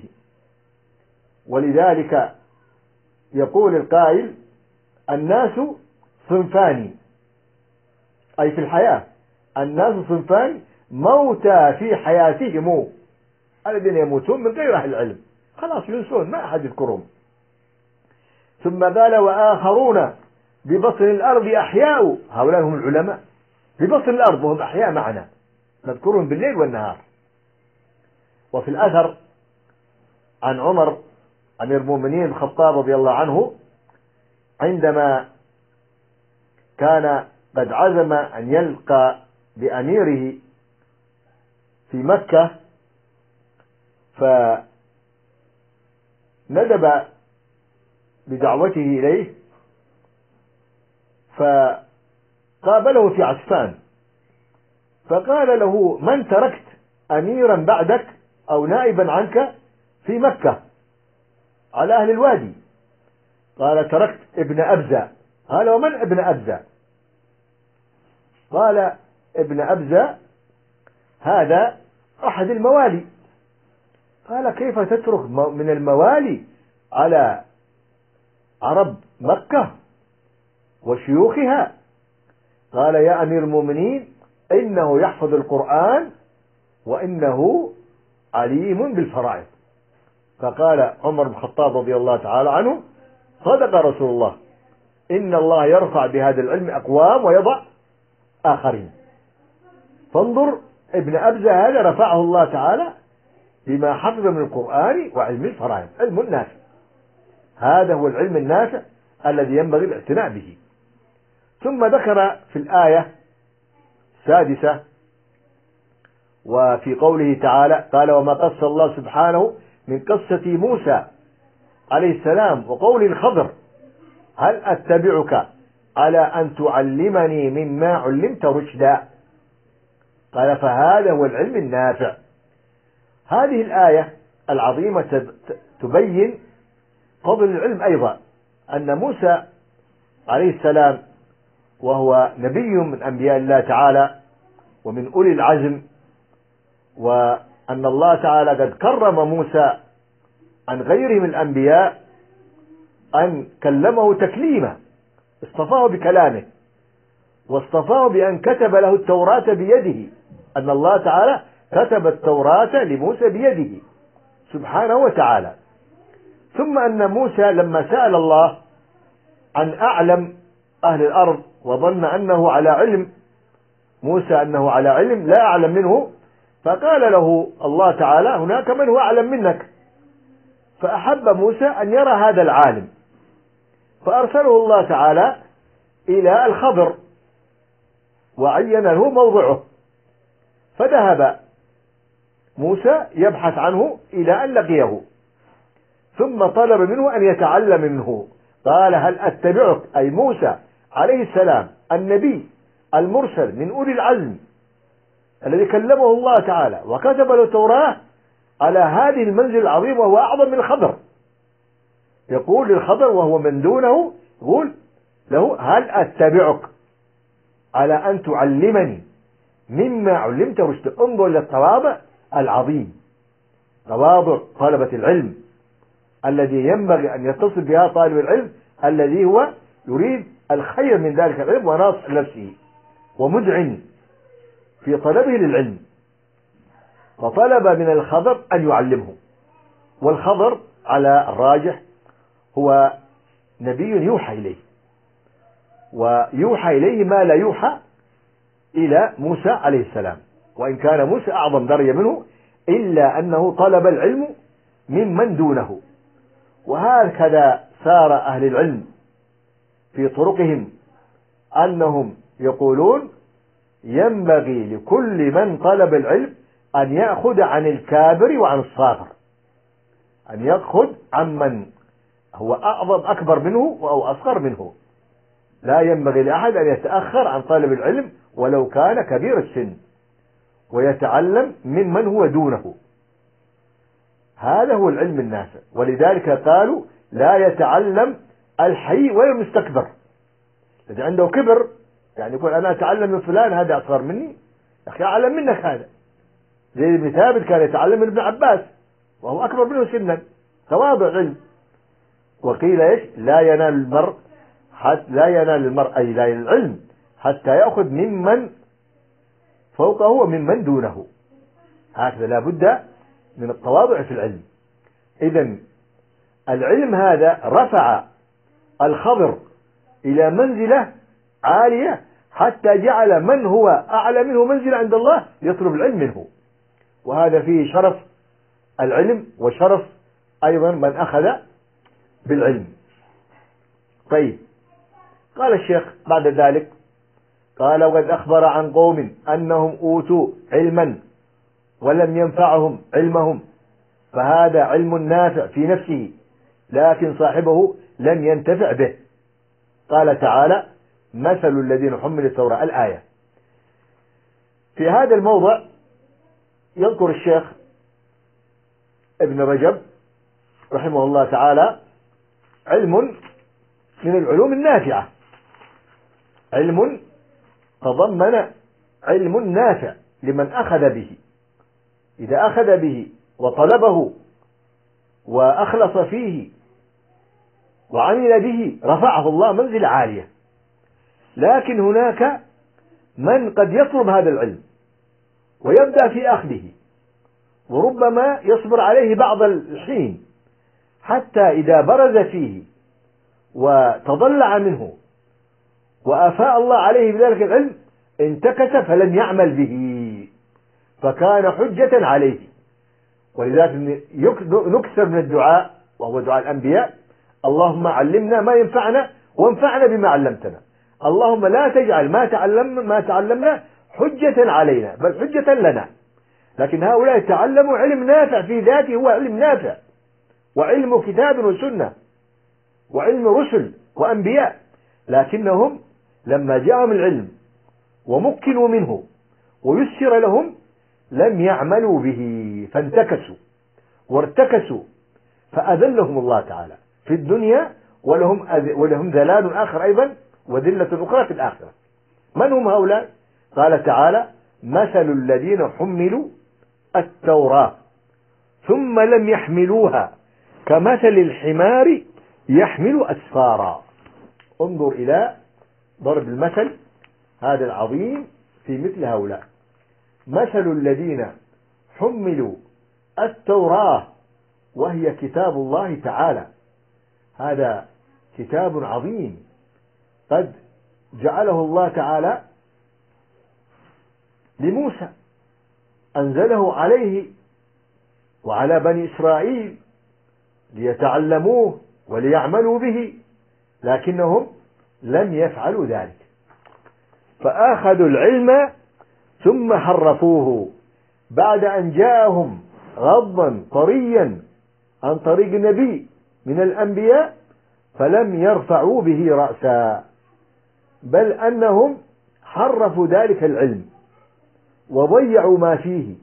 Speaker 1: ولذلك يقول القائل الناس صنفان، أي في الحياة الناس صنفان موتى في حياتهم، الذين يموتون من غير أهل العلم، خلاص ينسون ما أحد يذكرهم. ثم قال وآخرون ببطن الأرض أحياء، هؤلاء هم العلماء ببطن الأرض وهم أحياء معنا، نذكرهم بالليل والنهار. وفي الأثر عن عمر أمير المؤمنين الخطاب رضي الله عنه عندما كان قد عزم أن يلقى بأميره في مكة، فندب بدعوته إليه فقابله في عسفان، فقال له من تركت أميرا بعدك أو نائبا عنك في مكة على أهل الوادي؟ قال تركت ابن أبزة. قال ومن ابن أبزة؟ قال ابن أبزة هذا أحد الموالي. قال كيف تترك من الموالي على عرب مكة وشيوخها؟ قال يا أمير المؤمنين إنه يحفظ القرآن وإنه عليم بالفرائض. فقال عمر بن الخطاب رضي الله تعالى عنه صدق رسول الله، إن الله يرفع بهذا العلم أقوام ويضع آخرين. فانظر ابن أبزة هذا رفعه الله تعالى بما حفظ من القرآن وعلم الفرائض، علم نافع. هذا هو العلم النافع الذي ينبغي الاعتناء به. ثم ذكر في الآية السادسة وفي قوله تعالى قال وما قص الله سبحانه من قصة موسى عليه السلام وقول الخضر هل أتبعك على أن تعلمني مما علمت رشدا. قال فهذا هو العلم النافع. هذه الآية العظيمة تبين فضل العلم أيضا، أن موسى عليه السلام وهو نبي من أنبياء الله تعالى ومن أولي العزم، وأن الله تعالى قد كرم موسى عن غيره من الأنبياء أن كلمه تكليما، اصطفاه بكلامه، واصطفاه بأن كتب له التوراة بيده، أن الله تعالى كتب التوراة لموسى بيده سبحانه وتعالى. ثم أن موسى لما سأل الله عن أعلم أهل الأرض وظن أنه على علم، موسى أنه على علم لا أعلم منه، فقال له الله تعالى هناك من هو أعلم منك، فأحب موسى أن يرى هذا العالم، فأرسله الله تعالى إلى الخضر وعين له موضعه، فذهب موسى يبحث عنه إلى أن لقيه، ثم طلب منه أن يتعلم منه. قال هل أتبعك، أي موسى عليه السلام النبي المرسل من أولي العزم الذي كلمه الله تعالى وكتب له التوراة على هذه المنزل العظيم وهو أعظم من الخضر. يقول للخضر وهو من دونه، يقول له هل أتبعك على أن تعلمني مما علمت رشدا. انظر إلى التواضع العظيم، تواضع طلبة العلم الذي ينبغي أن يتصل بها طالب العلم الذي هو يريد الخير من ذلك العلم وناصح نفسه ومدعن في طلبه للعلم، فطلب من الخضر أن يعلمه. والخضر على الراجح هو نبي يوحى إليه، ويوحى إليه ما لا يوحى إلى موسى عليه السلام، وإن كان موسى أعظم درجة منه إلا أنه طلب العلم ممن دونه. وهكذا سار أهل العلم في طرقهم أنهم يقولون ينبغي لكل من طلب العلم أن يأخذ عن الكابر وعن الصاغر، أن يأخذ عن من هو أعظم أكبر منه أو أصغر منه. لا ينبغي لأحد أن يتأخر عن طالب العلم ولو كان كبير السن، ويتعلم ممن هو دونه. هذا هو العلم النافع. ولذلك قالوا لا يتعلم الحي ولا المستكبر. إذا عنده كبر يعني يقول أنا أتعلم من فلان هذا أصغر مني، يا أخي أعلم منك هذا. زي ابن ثابت كان يتعلم من ابن عباس وهو أكبر منه سنا، تواضع علم. وقيل إيش لا ينال المرء حتى لا ينال المرء أي لا ينال العلم حتى يأخذ ممن فوقه وممن دونه. هكذا لا بد من التواضع في العلم. إذن العلم هذا رفع الخضر إلى منزلة عالية حتى جعل من هو أعلى منه منزلة عند الله يطلب العلم منه، وهذا فيه شرف العلم وشرف أيضا من أخذ بالعلم. طيب، قال الشيخ بعد ذلك قال وقد أخبر عن قوم أنهم أوتوا علما ولم ينفعهم علمهم، فهذا علم نافع في نفسه لكن صاحبه لم ينتفع به. قال تعالى مثل الذين حملوا التوراة، الآية. في هذا الموضع يذكر الشيخ ابن رجب رحمه الله تعالى علم من العلوم النافعة، علم تضمن علم نافع لمن أخذ به. إذا أخذ به وطلبه وأخلص فيه وعمل به رفعه الله منزل عالية. لكن هناك من قد يطلب هذا العلم ويبدأ في أخذه، وربما يصبر عليه بعض الحين حتى إذا برز فيه وتضلع منه وأفاء الله عليه بذلك العلم انتكس فلم يعمل به، فكان حجة عليه ولذلك نكثر من الدعاء، وهو دعاء الأنبياء: اللهم علمنا ما ينفعنا وانفعنا بما علمتنا. اللهم لا تجعل ما تعلمنا ما تعلمنا حجة علينا بل حجة لنا. لكن هؤلاء تعلموا علم نافع في ذاته، هو علم نافع، وعلم كتاب وسنة، وعلم رسل وأنبياء، لكنهم لما جاءهم العلم ومكنوا منه ويسر لهم لم يعملوا به، فانتكسوا وارتكسوا، فأذلهم الله تعالى في الدنيا، ولهم ولهم ذلال آخر أيضا وذلة أخرى في الآخرة. من هم هؤلاء؟ قال تعالى: مثل الذين حملوا التوراة ثم لم يحملوها كمثل الحمار يحمل أسفارا. انظر إلى ضرب المثل هذا العظيم في مثل هؤلاء. مثل الذين حملوا التوراة وهي كتاب الله تعالى، هذا كتاب عظيم قد جعله الله تعالى لموسى، أنزله عليه وعلى بني إسرائيل ليتعلموه وليعملوا به، لكنهم لم يفعلوا ذلك، فأخذوا العلم ثم حرفوه بعد أن جاءهم غضا طريا عن طريق نبي من الأنبياء، فلم يرفعوا به رأسا، بل أنهم حرفوا ذلك العلم وضيعوا ما فيه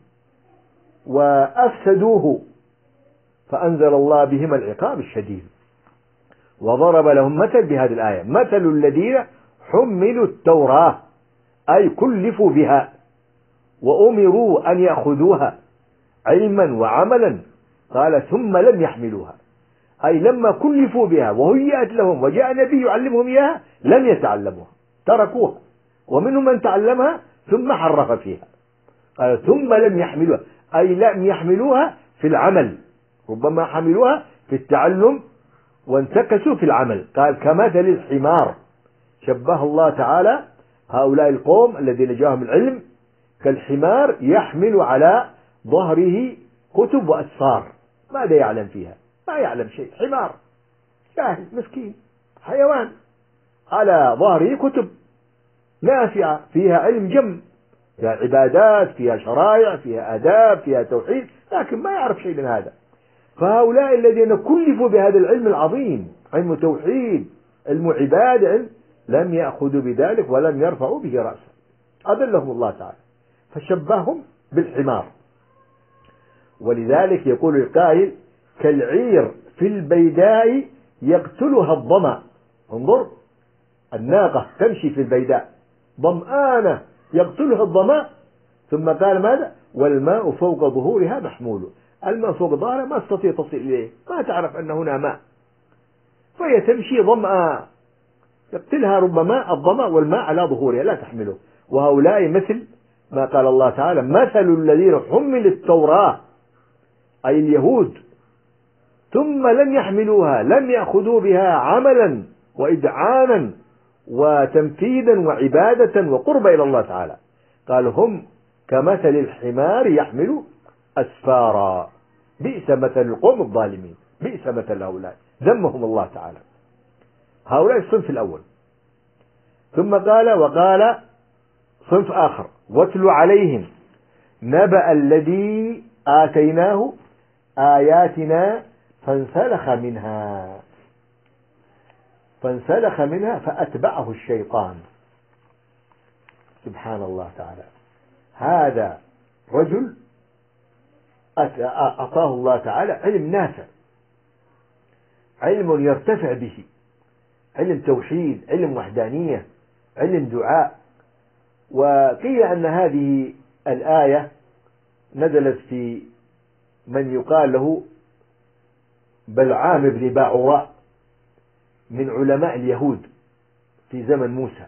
Speaker 1: وأفسدوه، فأنزل الله بهم العقاب الشديد. وضرب لهم مثل بهذه الآية: مثل الذين حملوا التوراة، أي كلفوا بها وأمروا أن يأخذوها علما وعملا، قال ثم لم يحملوها، أي لما كلفوا بها وهيئت لهم وجاء نبي يعلمهم إياها لم يتعلموها، تركوها، ومنهم من تعلمها ثم حرف فيها. قال ثم لم يحملوها، أي لم يحملوها في العمل، ربما حملوها في التعلم وانتكسوا في العمل. قال كمثل الحمار، شبه الله تعالى هؤلاء القوم الذين جاءهم العلم كالحمار يحمل على ظهره كتب وأسفار، ماذا يعلم فيها؟ ما يعلم شيء، حمار جاهل مسكين حيوان، على ظهره كتب نافعة فيها علم جم، فيها عبادات، فيها شرائع، فيها آداب، فيها توحيد، لكن ما يعرف شيء من هذا. فهؤلاء الذين كلفوا بهذا العلم العظيم، علم توحيد، علم عبادة، علم، لم يأخذوا بذلك ولم يرفعوا به رأسا، أذلهم الله تعالى، فشبههم بالحمار. ولذلك يقول القائل: كالعير في البيداء يقتلها الظمأ. انظر، الناقة تمشي في البيداء ظمآنة يقتلها الظمأ، ثم قال ماذا؟ والماء فوق ظهورها محمول. الماء فوق ظهرها ما تستطيع تصل إليه، ما تعرف أن هنا ماء، فهي تمشي ظمأ، يقتلها ربما الظمأ والماء على ظهورها لا تحمله. وهؤلاء مثل ما قال الله تعالى: مثل الذين حملوا التوراة، أي اليهود، ثم لم يحملوها، لم يأخذوا بها عملا وإدعانا وتنفيذا وعبادة وقرب إلى الله تعالى. قال هم كمثل الحمار يحمل أسفارا. بئس مثل القوم الظالمين، بئس مثل هؤلاء، ذمهم الله تعالى. هؤلاء الصنف الأول. ثم قال: وقال صنف آخر: واتل عليهم نبأ الذي آتيناه آياتنا فانسلخ منها فانسلخ منها فأتبعه الشيطان. سبحان الله تعالى، هذا رجل أعطاه الله تعالى علم نافع، علم يرتفع به، علم توحيد، علم وحدانية، علم دعاء. وقيل أن هذه الآية نزلت في من يقال له بلعام بن باعوراء من علماء اليهود في زمن موسى،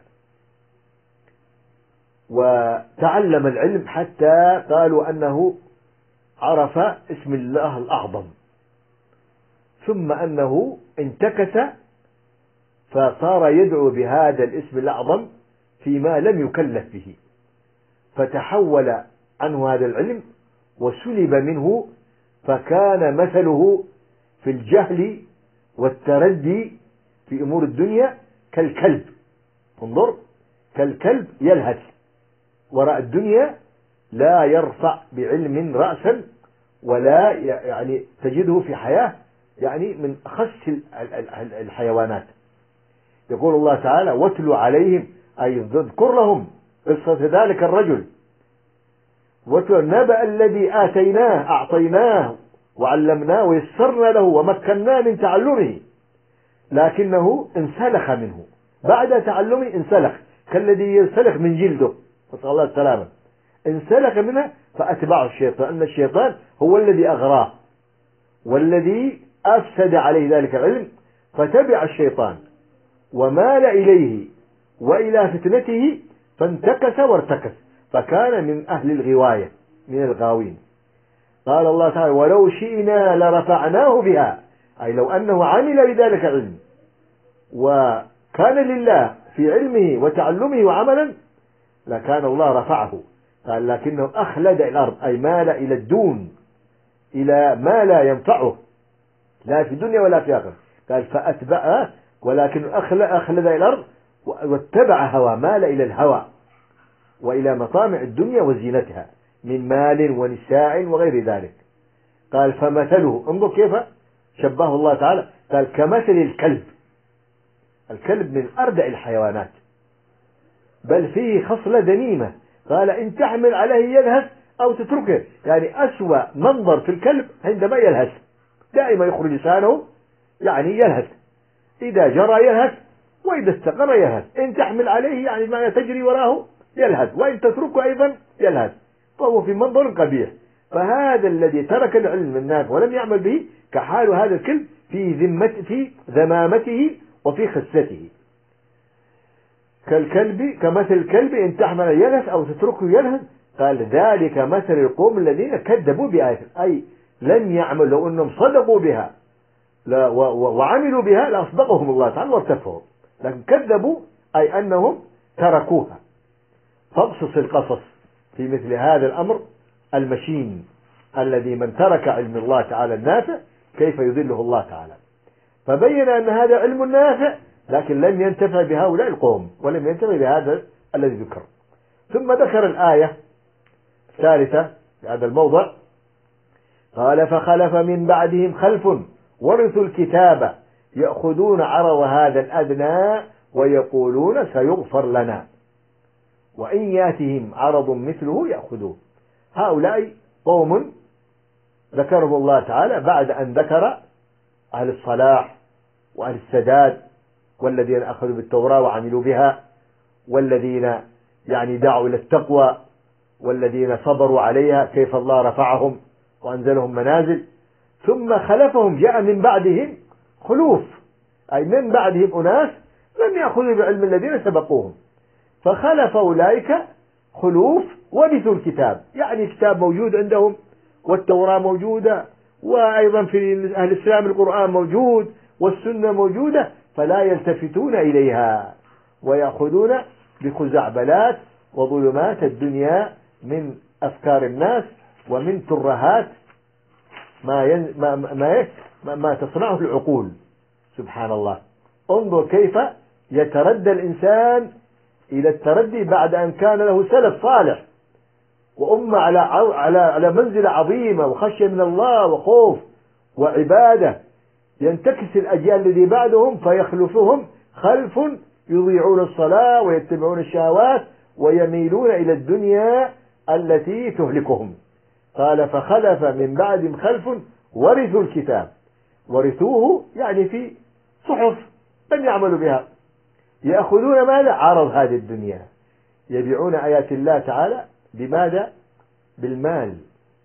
Speaker 1: وتعلم العلم حتى قالوا أنه عرف اسم الله الأعظم، ثم أنه انتكس فصار يدعو بهذا الاسم الأعظم فيما لم يكلف به، فتحول عنه هذا العلم وسلب منه فكان مثله في الجهل والتردي في أمور الدنيا كالكلب. انظر، كالكلب يلهث وراء الدنيا، لا يرفع بعلم رأسا، ولا يعني تجده في حياة يعني من أخس الحيوانات. يقول الله تعالى: واتل عليهم، أي اذكر لهم قصة ذلك الرجل، واتل النبأ الذي آتيناه أعطيناه وعلمناه ويسرنا له ومكنا من تعلمه، لكنه انسلخ منه بعد تعلمه، انسلخ كالذي ينسلخ من جلده، نسأل الله السلامة. انسلخ منها فأتبعه الشيطان، أن الشيطان هو الذي أغراه والذي أفسد عليه ذلك العلم، فتبع الشيطان ومال إليه وإلى فتنته، فانتكس وارتكس، فكان من أهل الغواية، من الغاوين. قال الله تعالى: ولو شئنا لرفعناه بها، أي لو أنه عمل بذلك العلم وكان لله في علمه وتعلمه وعملا لكان الله رفعه. قال: لكنه أخلد الأرض، أي مال إلى الدون، إلى ما لا ينفعه لا في الدنيا ولا في آخرة. قال: فأتبعه، ولكن أخلد الأرض واتبع هوى، مال إلى الهوى وإلى مطامع الدنيا وزينتها من مال ونساء وغير ذلك. قال: فمثله، انظر كيف شبهه الله تعالى، قال: كمثل الكلب. الكلب من أردع الحيوانات، بل فيه خصلة ذميمة. قال: إن تحمل عليه يلهث أو تتركه، يعني أسوأ منظر في الكلب عندما يلهث، دائما يخرج لسانه يعني يلهث، إذا جرى يلهث وإذا استقر يلهث. إن تحمل عليه يعني ما تجري وراه يلهث، وإن تتركه أيضا يلهث، فهو في منظر قبيح. فهذا الذي ترك العلم النافع ولم يعمل به كحال هذا الكلب في ذمة في ذمامته وفي خسته. كالكلب، كمثل الكلب إن تحمل يلهث أو تتركه يلهث. قال: ذلك مثل القوم الذين كذبوا بآياتنا، أي لم يعملوا، لو أنهم صدقوا بها لا وعملوا بها لأصدقهم الله تعالى وارتفعوا، لكن كذبوا أي أنهم تركوها. فاقصص القصص في مثل هذا الأمر المشين الذي من ترك علم الله تعالى النافع كيف يذله الله تعالى. فبين أن هذا علم نافع، لكن لم ينتفع بهؤلاء القوم ولم ينتفع بهذا الذي ذكر. ثم ذكر الآية الثالثة في هذا الموضع، قال: فخلف من بعدهم خلف ورثوا الكتاب يأخذون عرض هذا الأدنى ويقولون سيغفر لنا وإن ياتهم عرض مثله يأخذوه. هؤلاء قوم ذكرهم الله تعالى بعد أن ذكر أهل الصلاح وأهل السداد والذين أخذوا بالتوراة وعملوا بها، والذين يعني دعوا إلى التقوى، والذين صبروا عليها، كيف الله رفعهم وأنزلهم منازل. ثم خلفهم، جاء من بعدهم خلوف، أي من بعدهم أناس لم يأخذوا بعلم الذين سبقوهم، فخلف أولئك خلوف ورثوا الكتاب، يعني كتاب موجود عندهم والتوراة موجودة، وأيضا في أهل الإسلام القرآن موجود والسنة موجودة، فلا يلتفتون إليها ويأخذون بخزعبلات وظلمات الدنيا من أفكار الناس ومن ترهات ما ين... ما ما, ما ما تصنعه العقول. سبحان الله، انظر كيف يتردى الإنسان إلى التردي بعد أن كان له سلف صالح وأمة على على على منزلة عظيمة وخشية من الله وخوف وعبادة. ينتكس الأجيال الذي بعدهم فيخلفهم خلف يضيعون الصلاة ويتبعون الشهوات ويميلون إلى الدنيا التي تهلكهم. قال: فخلف من بعدهم خلف ورثوا الكتاب، ورثوه يعني في صحف لم يعملوا بها، يأخذون ماذا؟ عرض هذه الدنيا، يبيعون آيات الله تعالى بماذا؟ بالمال.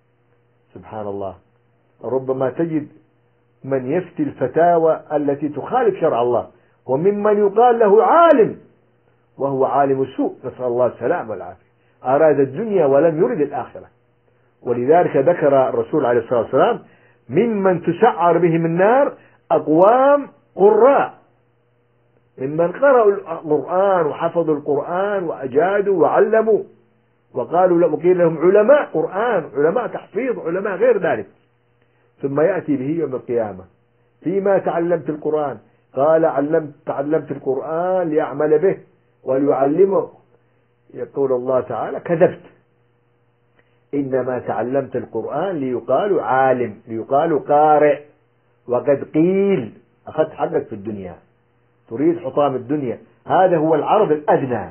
Speaker 1: سبحان الله، ربما تجد من يفتي الفتاوى التي تخالف شرع الله، وممن يقال له عالم وهو عالم السوء، نسأل الله السلامة والعافية، أراد الدنيا ولم يرد الآخرة. ولذلك ذكر الرسول عليه الصلاة والسلام ممن تسعر بهم النار أقوام قراء، ممن قرأوا القرآن وحفظوا القرآن وأجادوا وعلموا، وقالوا وقيل لهم علماء قرآن، علماء تحفيظ، علماء غير ذلك. ثم يأتي به يوم القيامة. فيما تعلمت القرآن؟ قال علمت تعلمت القرآن ليعمل به وليعلمه. يقول الله تعالى كذبت، إنما تعلمت القرآن ليقال عالم، ليقال قارئ، وقد قيل أخذت حقك في الدنيا، تريد حطام الدنيا. هذا هو العرض الأدنى.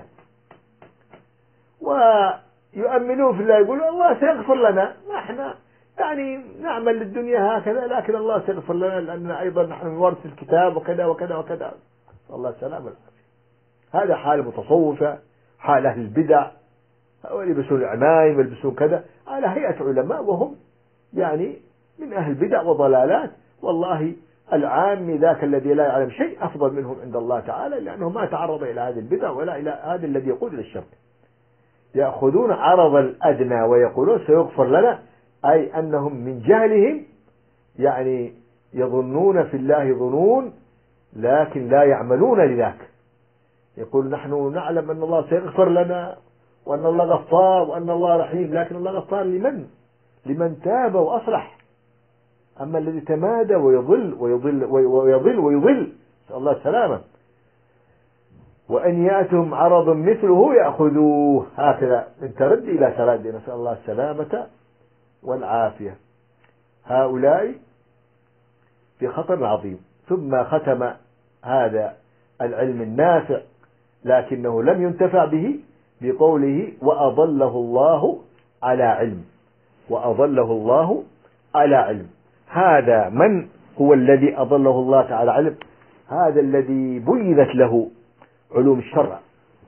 Speaker 1: ويؤمنون في الله، يقولون الله سيغفر لنا، نحن يعني نعمل للدنيا هكذا، لكن الله سيغفر لنا لأن أيضا نحن نورث الكتاب وكذا وكذا وكذا. الله السلام والعافية. هذا حال المتصوفة، حال أهل البدع، يلبسون العمائم ويلبسون كذا على هيئة علماء، وهم يعني من أهل البدع وضلالات. والله العام ذاك الذي لا يعلم شيء أفضل منهم عند الله تعالى، لأنه ما تعرض إلى هذه البدع ولا إلى هذا الذي يقود إلى الشرك. يأخذون عرض الأدنى ويقولون سيغفر لنا، أي أنهم من جهلهم يعني يظنون في الله ظنون لكن لا يعملون لذاك. يقول نحن نعلم أن الله سيغفر لنا وأن الله غفار وأن الله رحيم، لكن الله غفار لمن؟ لمن تاب وأصلح. أما الذي تمادى ويضل ويضل ويضل ويضل، نسأل الله السلامة. وأن يأتهم عرض مثله يأخذوه، هكذا من ترد إلى ترد، نسأل الله السلامة والعافية. هؤلاء في خطر عظيم. ثم ختم هذا العلم النافع لكنه لم ينتفع به بقوله وأضله الله على علم، وأضله الله على علم. هذا من هو الذي أضله الله تعالى علم؟ هذا الذي بينت له علوم الشرع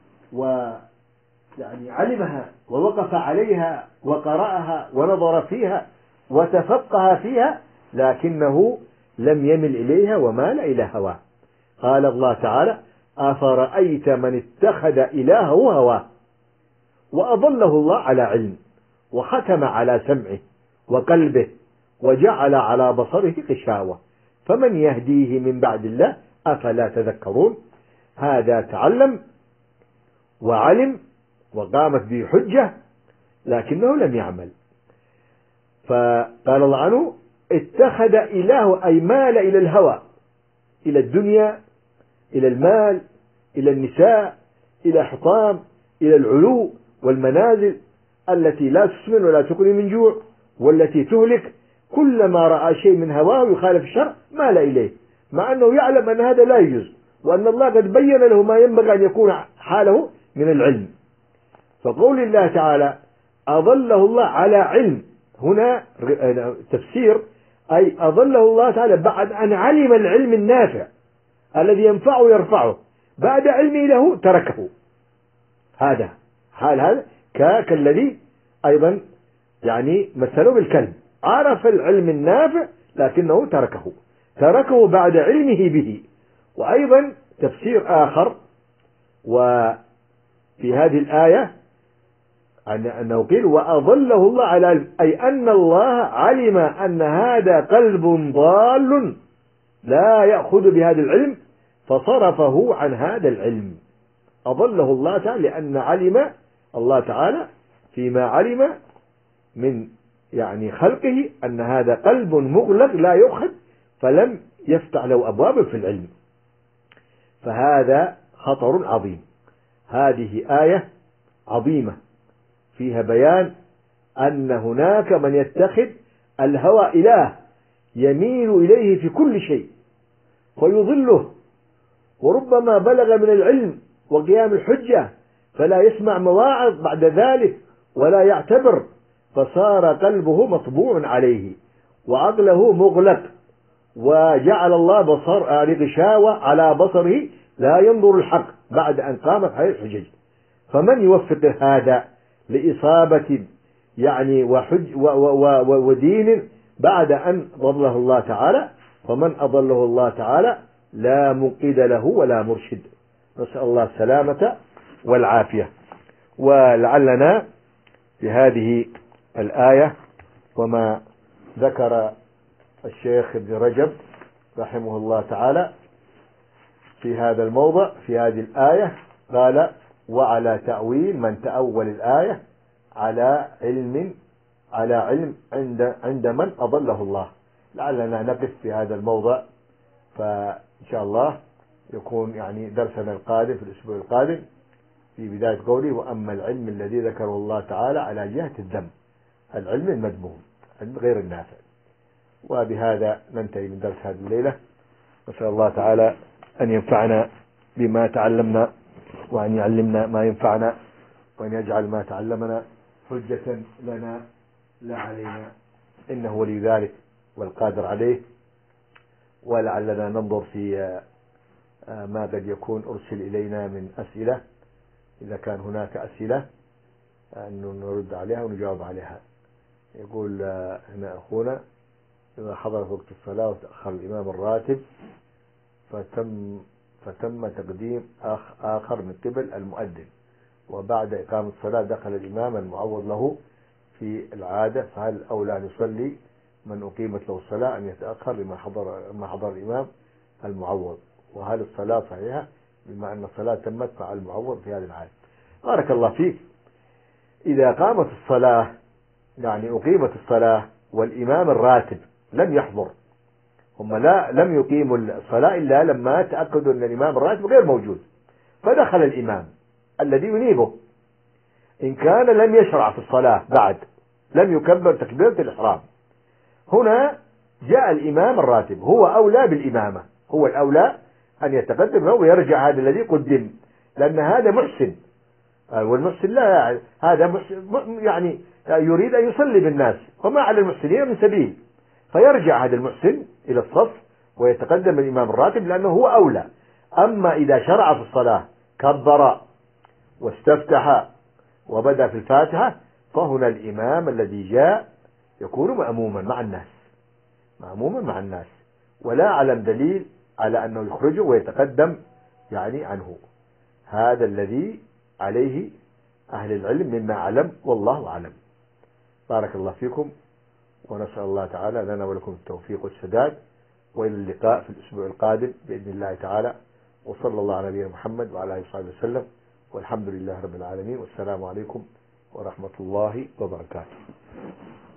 Speaker 1: ويعني علمها ووقف عليها وقرأها ونظر فيها وتفقه فيها، لكنه لم يمل إليها ومال إلى هواه. قال الله تعالى أفرأيت من اتخذ إلهه هواه وأضله الله على علم وختم على سمعه وقلبه وجعل على بصره غشاوة فمن يهديه من بعد الله أفلا تذكرون. هذا تعلم وعلم وقامت به حجة لكنه لم يعمل. فقال الله عنه اتخذ إله، أي مال إلى الهوى، إلى الدنيا، إلى المال، إلى النساء، إلى حطام، إلى العلو والمنازل التي لا تسمن ولا تغني من جوع والتي تهلك. كلما رأى شيء من هواه يخالف الشرع مال إليه، مع أنه يعلم أن هذا لا يجوز وأن الله قد بين له ما ينبغي أن يكون حاله من العلم. فقول الله تعالى أضله الله على علم، هنا تفسير أي أضله الله تعالى بعد أن علم العلم النافع الذي ينفعه ويرفعه، بعد علمه له تركه. هذا حال هذا كالذي أيضا يعني مثله بالكلب، عرف العلم النافع لكنه تركه تركه بعد علمه به. وأيضا تفسير آخر وفي هذه الآية أنه قيل وأضله الله على علم، أي أن الله علم أن هذا قلب ضال لا يأخذ بهذا العلم فصرفه عن هذا العلم. أضله الله تعالى لأن علم الله تعالى فيما علم من يعني خلقه أن هذا قلب مغلق لا يؤخذ، فلم يفتح له أبواب في العلم. فهذا خطر عظيم. هذه آية عظيمة فيها بيان أن هناك من يتخذ الهوى إله يميل إليه في كل شيء ويضله، وربما بلغ من العلم وقيام الحجة فلا يسمع مواعظ بعد ذلك ولا يعتبر، فصار قلبه مطبوع عليه وعقله مغلق، وجعل الله بصر غشاوة على بصره لا ينظر الحق بعد أن قامت هذه الحجج. فمن يوفق هذا لإصابة يعني وحج ودين بعد أن ضله الله تعالى؟ فمن أضله الله تعالى لا مقيد له ولا مرشد، نسأل الله السلامة والعافية. ولعلنا بهذه الآية وما ذكر الشيخ ابن رجب رحمه الله تعالى في هذا الموضع في هذه الآية، قال وعلى تأويل من تأول الآية على علم على علم عند عند من أضله الله، لعلنا نقف في هذا الموضع، فإن شاء الله يكون يعني درسنا القادم في الأسبوع القادم في بداية قولي: وأما العلم الذي ذكره الله تعالى على جهة الذم، العلم المذموم، علم غير النافع. وبهذا ننتهي من درس هذه الليلة. نسأل الله تعالى أن ينفعنا بما تعلمنا، وأن يعلمنا ما ينفعنا، وأن يجعل ما تعلمنا حجة لنا لا علينا، إنه ولي ذلك والقادر عليه. ولعلنا ننظر في ما قد يكون أرسل إلينا من أسئلة، إذا كان هناك أسئلة أن نرد عليها ونجاوب عليها. يقول هنا أخونا: إذا حضرت وقت الصلاة وتأخر الإمام الراتب فتم فتم تقديم أخ آخر من قبل المؤذن، وبعد إقامة الصلاة دخل الإمام المعوض له في العادة، فهل الأولى أن يصلي من أقيمت له الصلاة أن يتأخر لما حضر ما حضر الإمام المعوض؟ وهل الصلاة صحيحة بما أن الصلاة تمت مع المعوض في هذه الحالة؟ بارك الله فيك. إذا قامت الصلاة يعني أقيمت الصلاة والإمام الراتب لم يحضر، هم لا لم يقيموا الصلاة إلا لما تأكدوا أن الإمام الراتب غير موجود، فدخل الإمام الذي ينيبه، إن كان لم يشرع في الصلاة بعد، لم يكبر تكبيرة الإحرام، هنا جاء الإمام الراتب، هو أولى بالإمامة، هو الأولى أن يتقدم له ويرجع هذا الذي قدم، لأن هذا محسن، والمحسن لا هذا محسن يعني يريد أن يصلي بالناس، وما على المحسنين من سبيل، فيرجع هذا المحسن إلى الصف ويتقدم الإمام الراتب لأنه هو أولى. أما إذا شرع في الصلاة كبر واستفتح وبدأ في الفاتحة، فهنا الإمام الذي جاء يكون مأموما مع الناس، مأموما مع الناس، ولا أعلم دليل على أنه يخرجه ويتقدم يعني عنه. هذا الذي عليه أهل العلم مما أعلم، والله أعلم. بارك الله فيكم، ونسأل الله تعالى لنا ولكم التوفيق والسداد، وإلى اللقاء في الأسبوع القادم بإذن الله تعالى. وصلى الله على نبينا محمد وعلى آله وصحبه وسلم، والحمد لله رب العالمين، والسلام عليكم ورحمة الله وبركاته.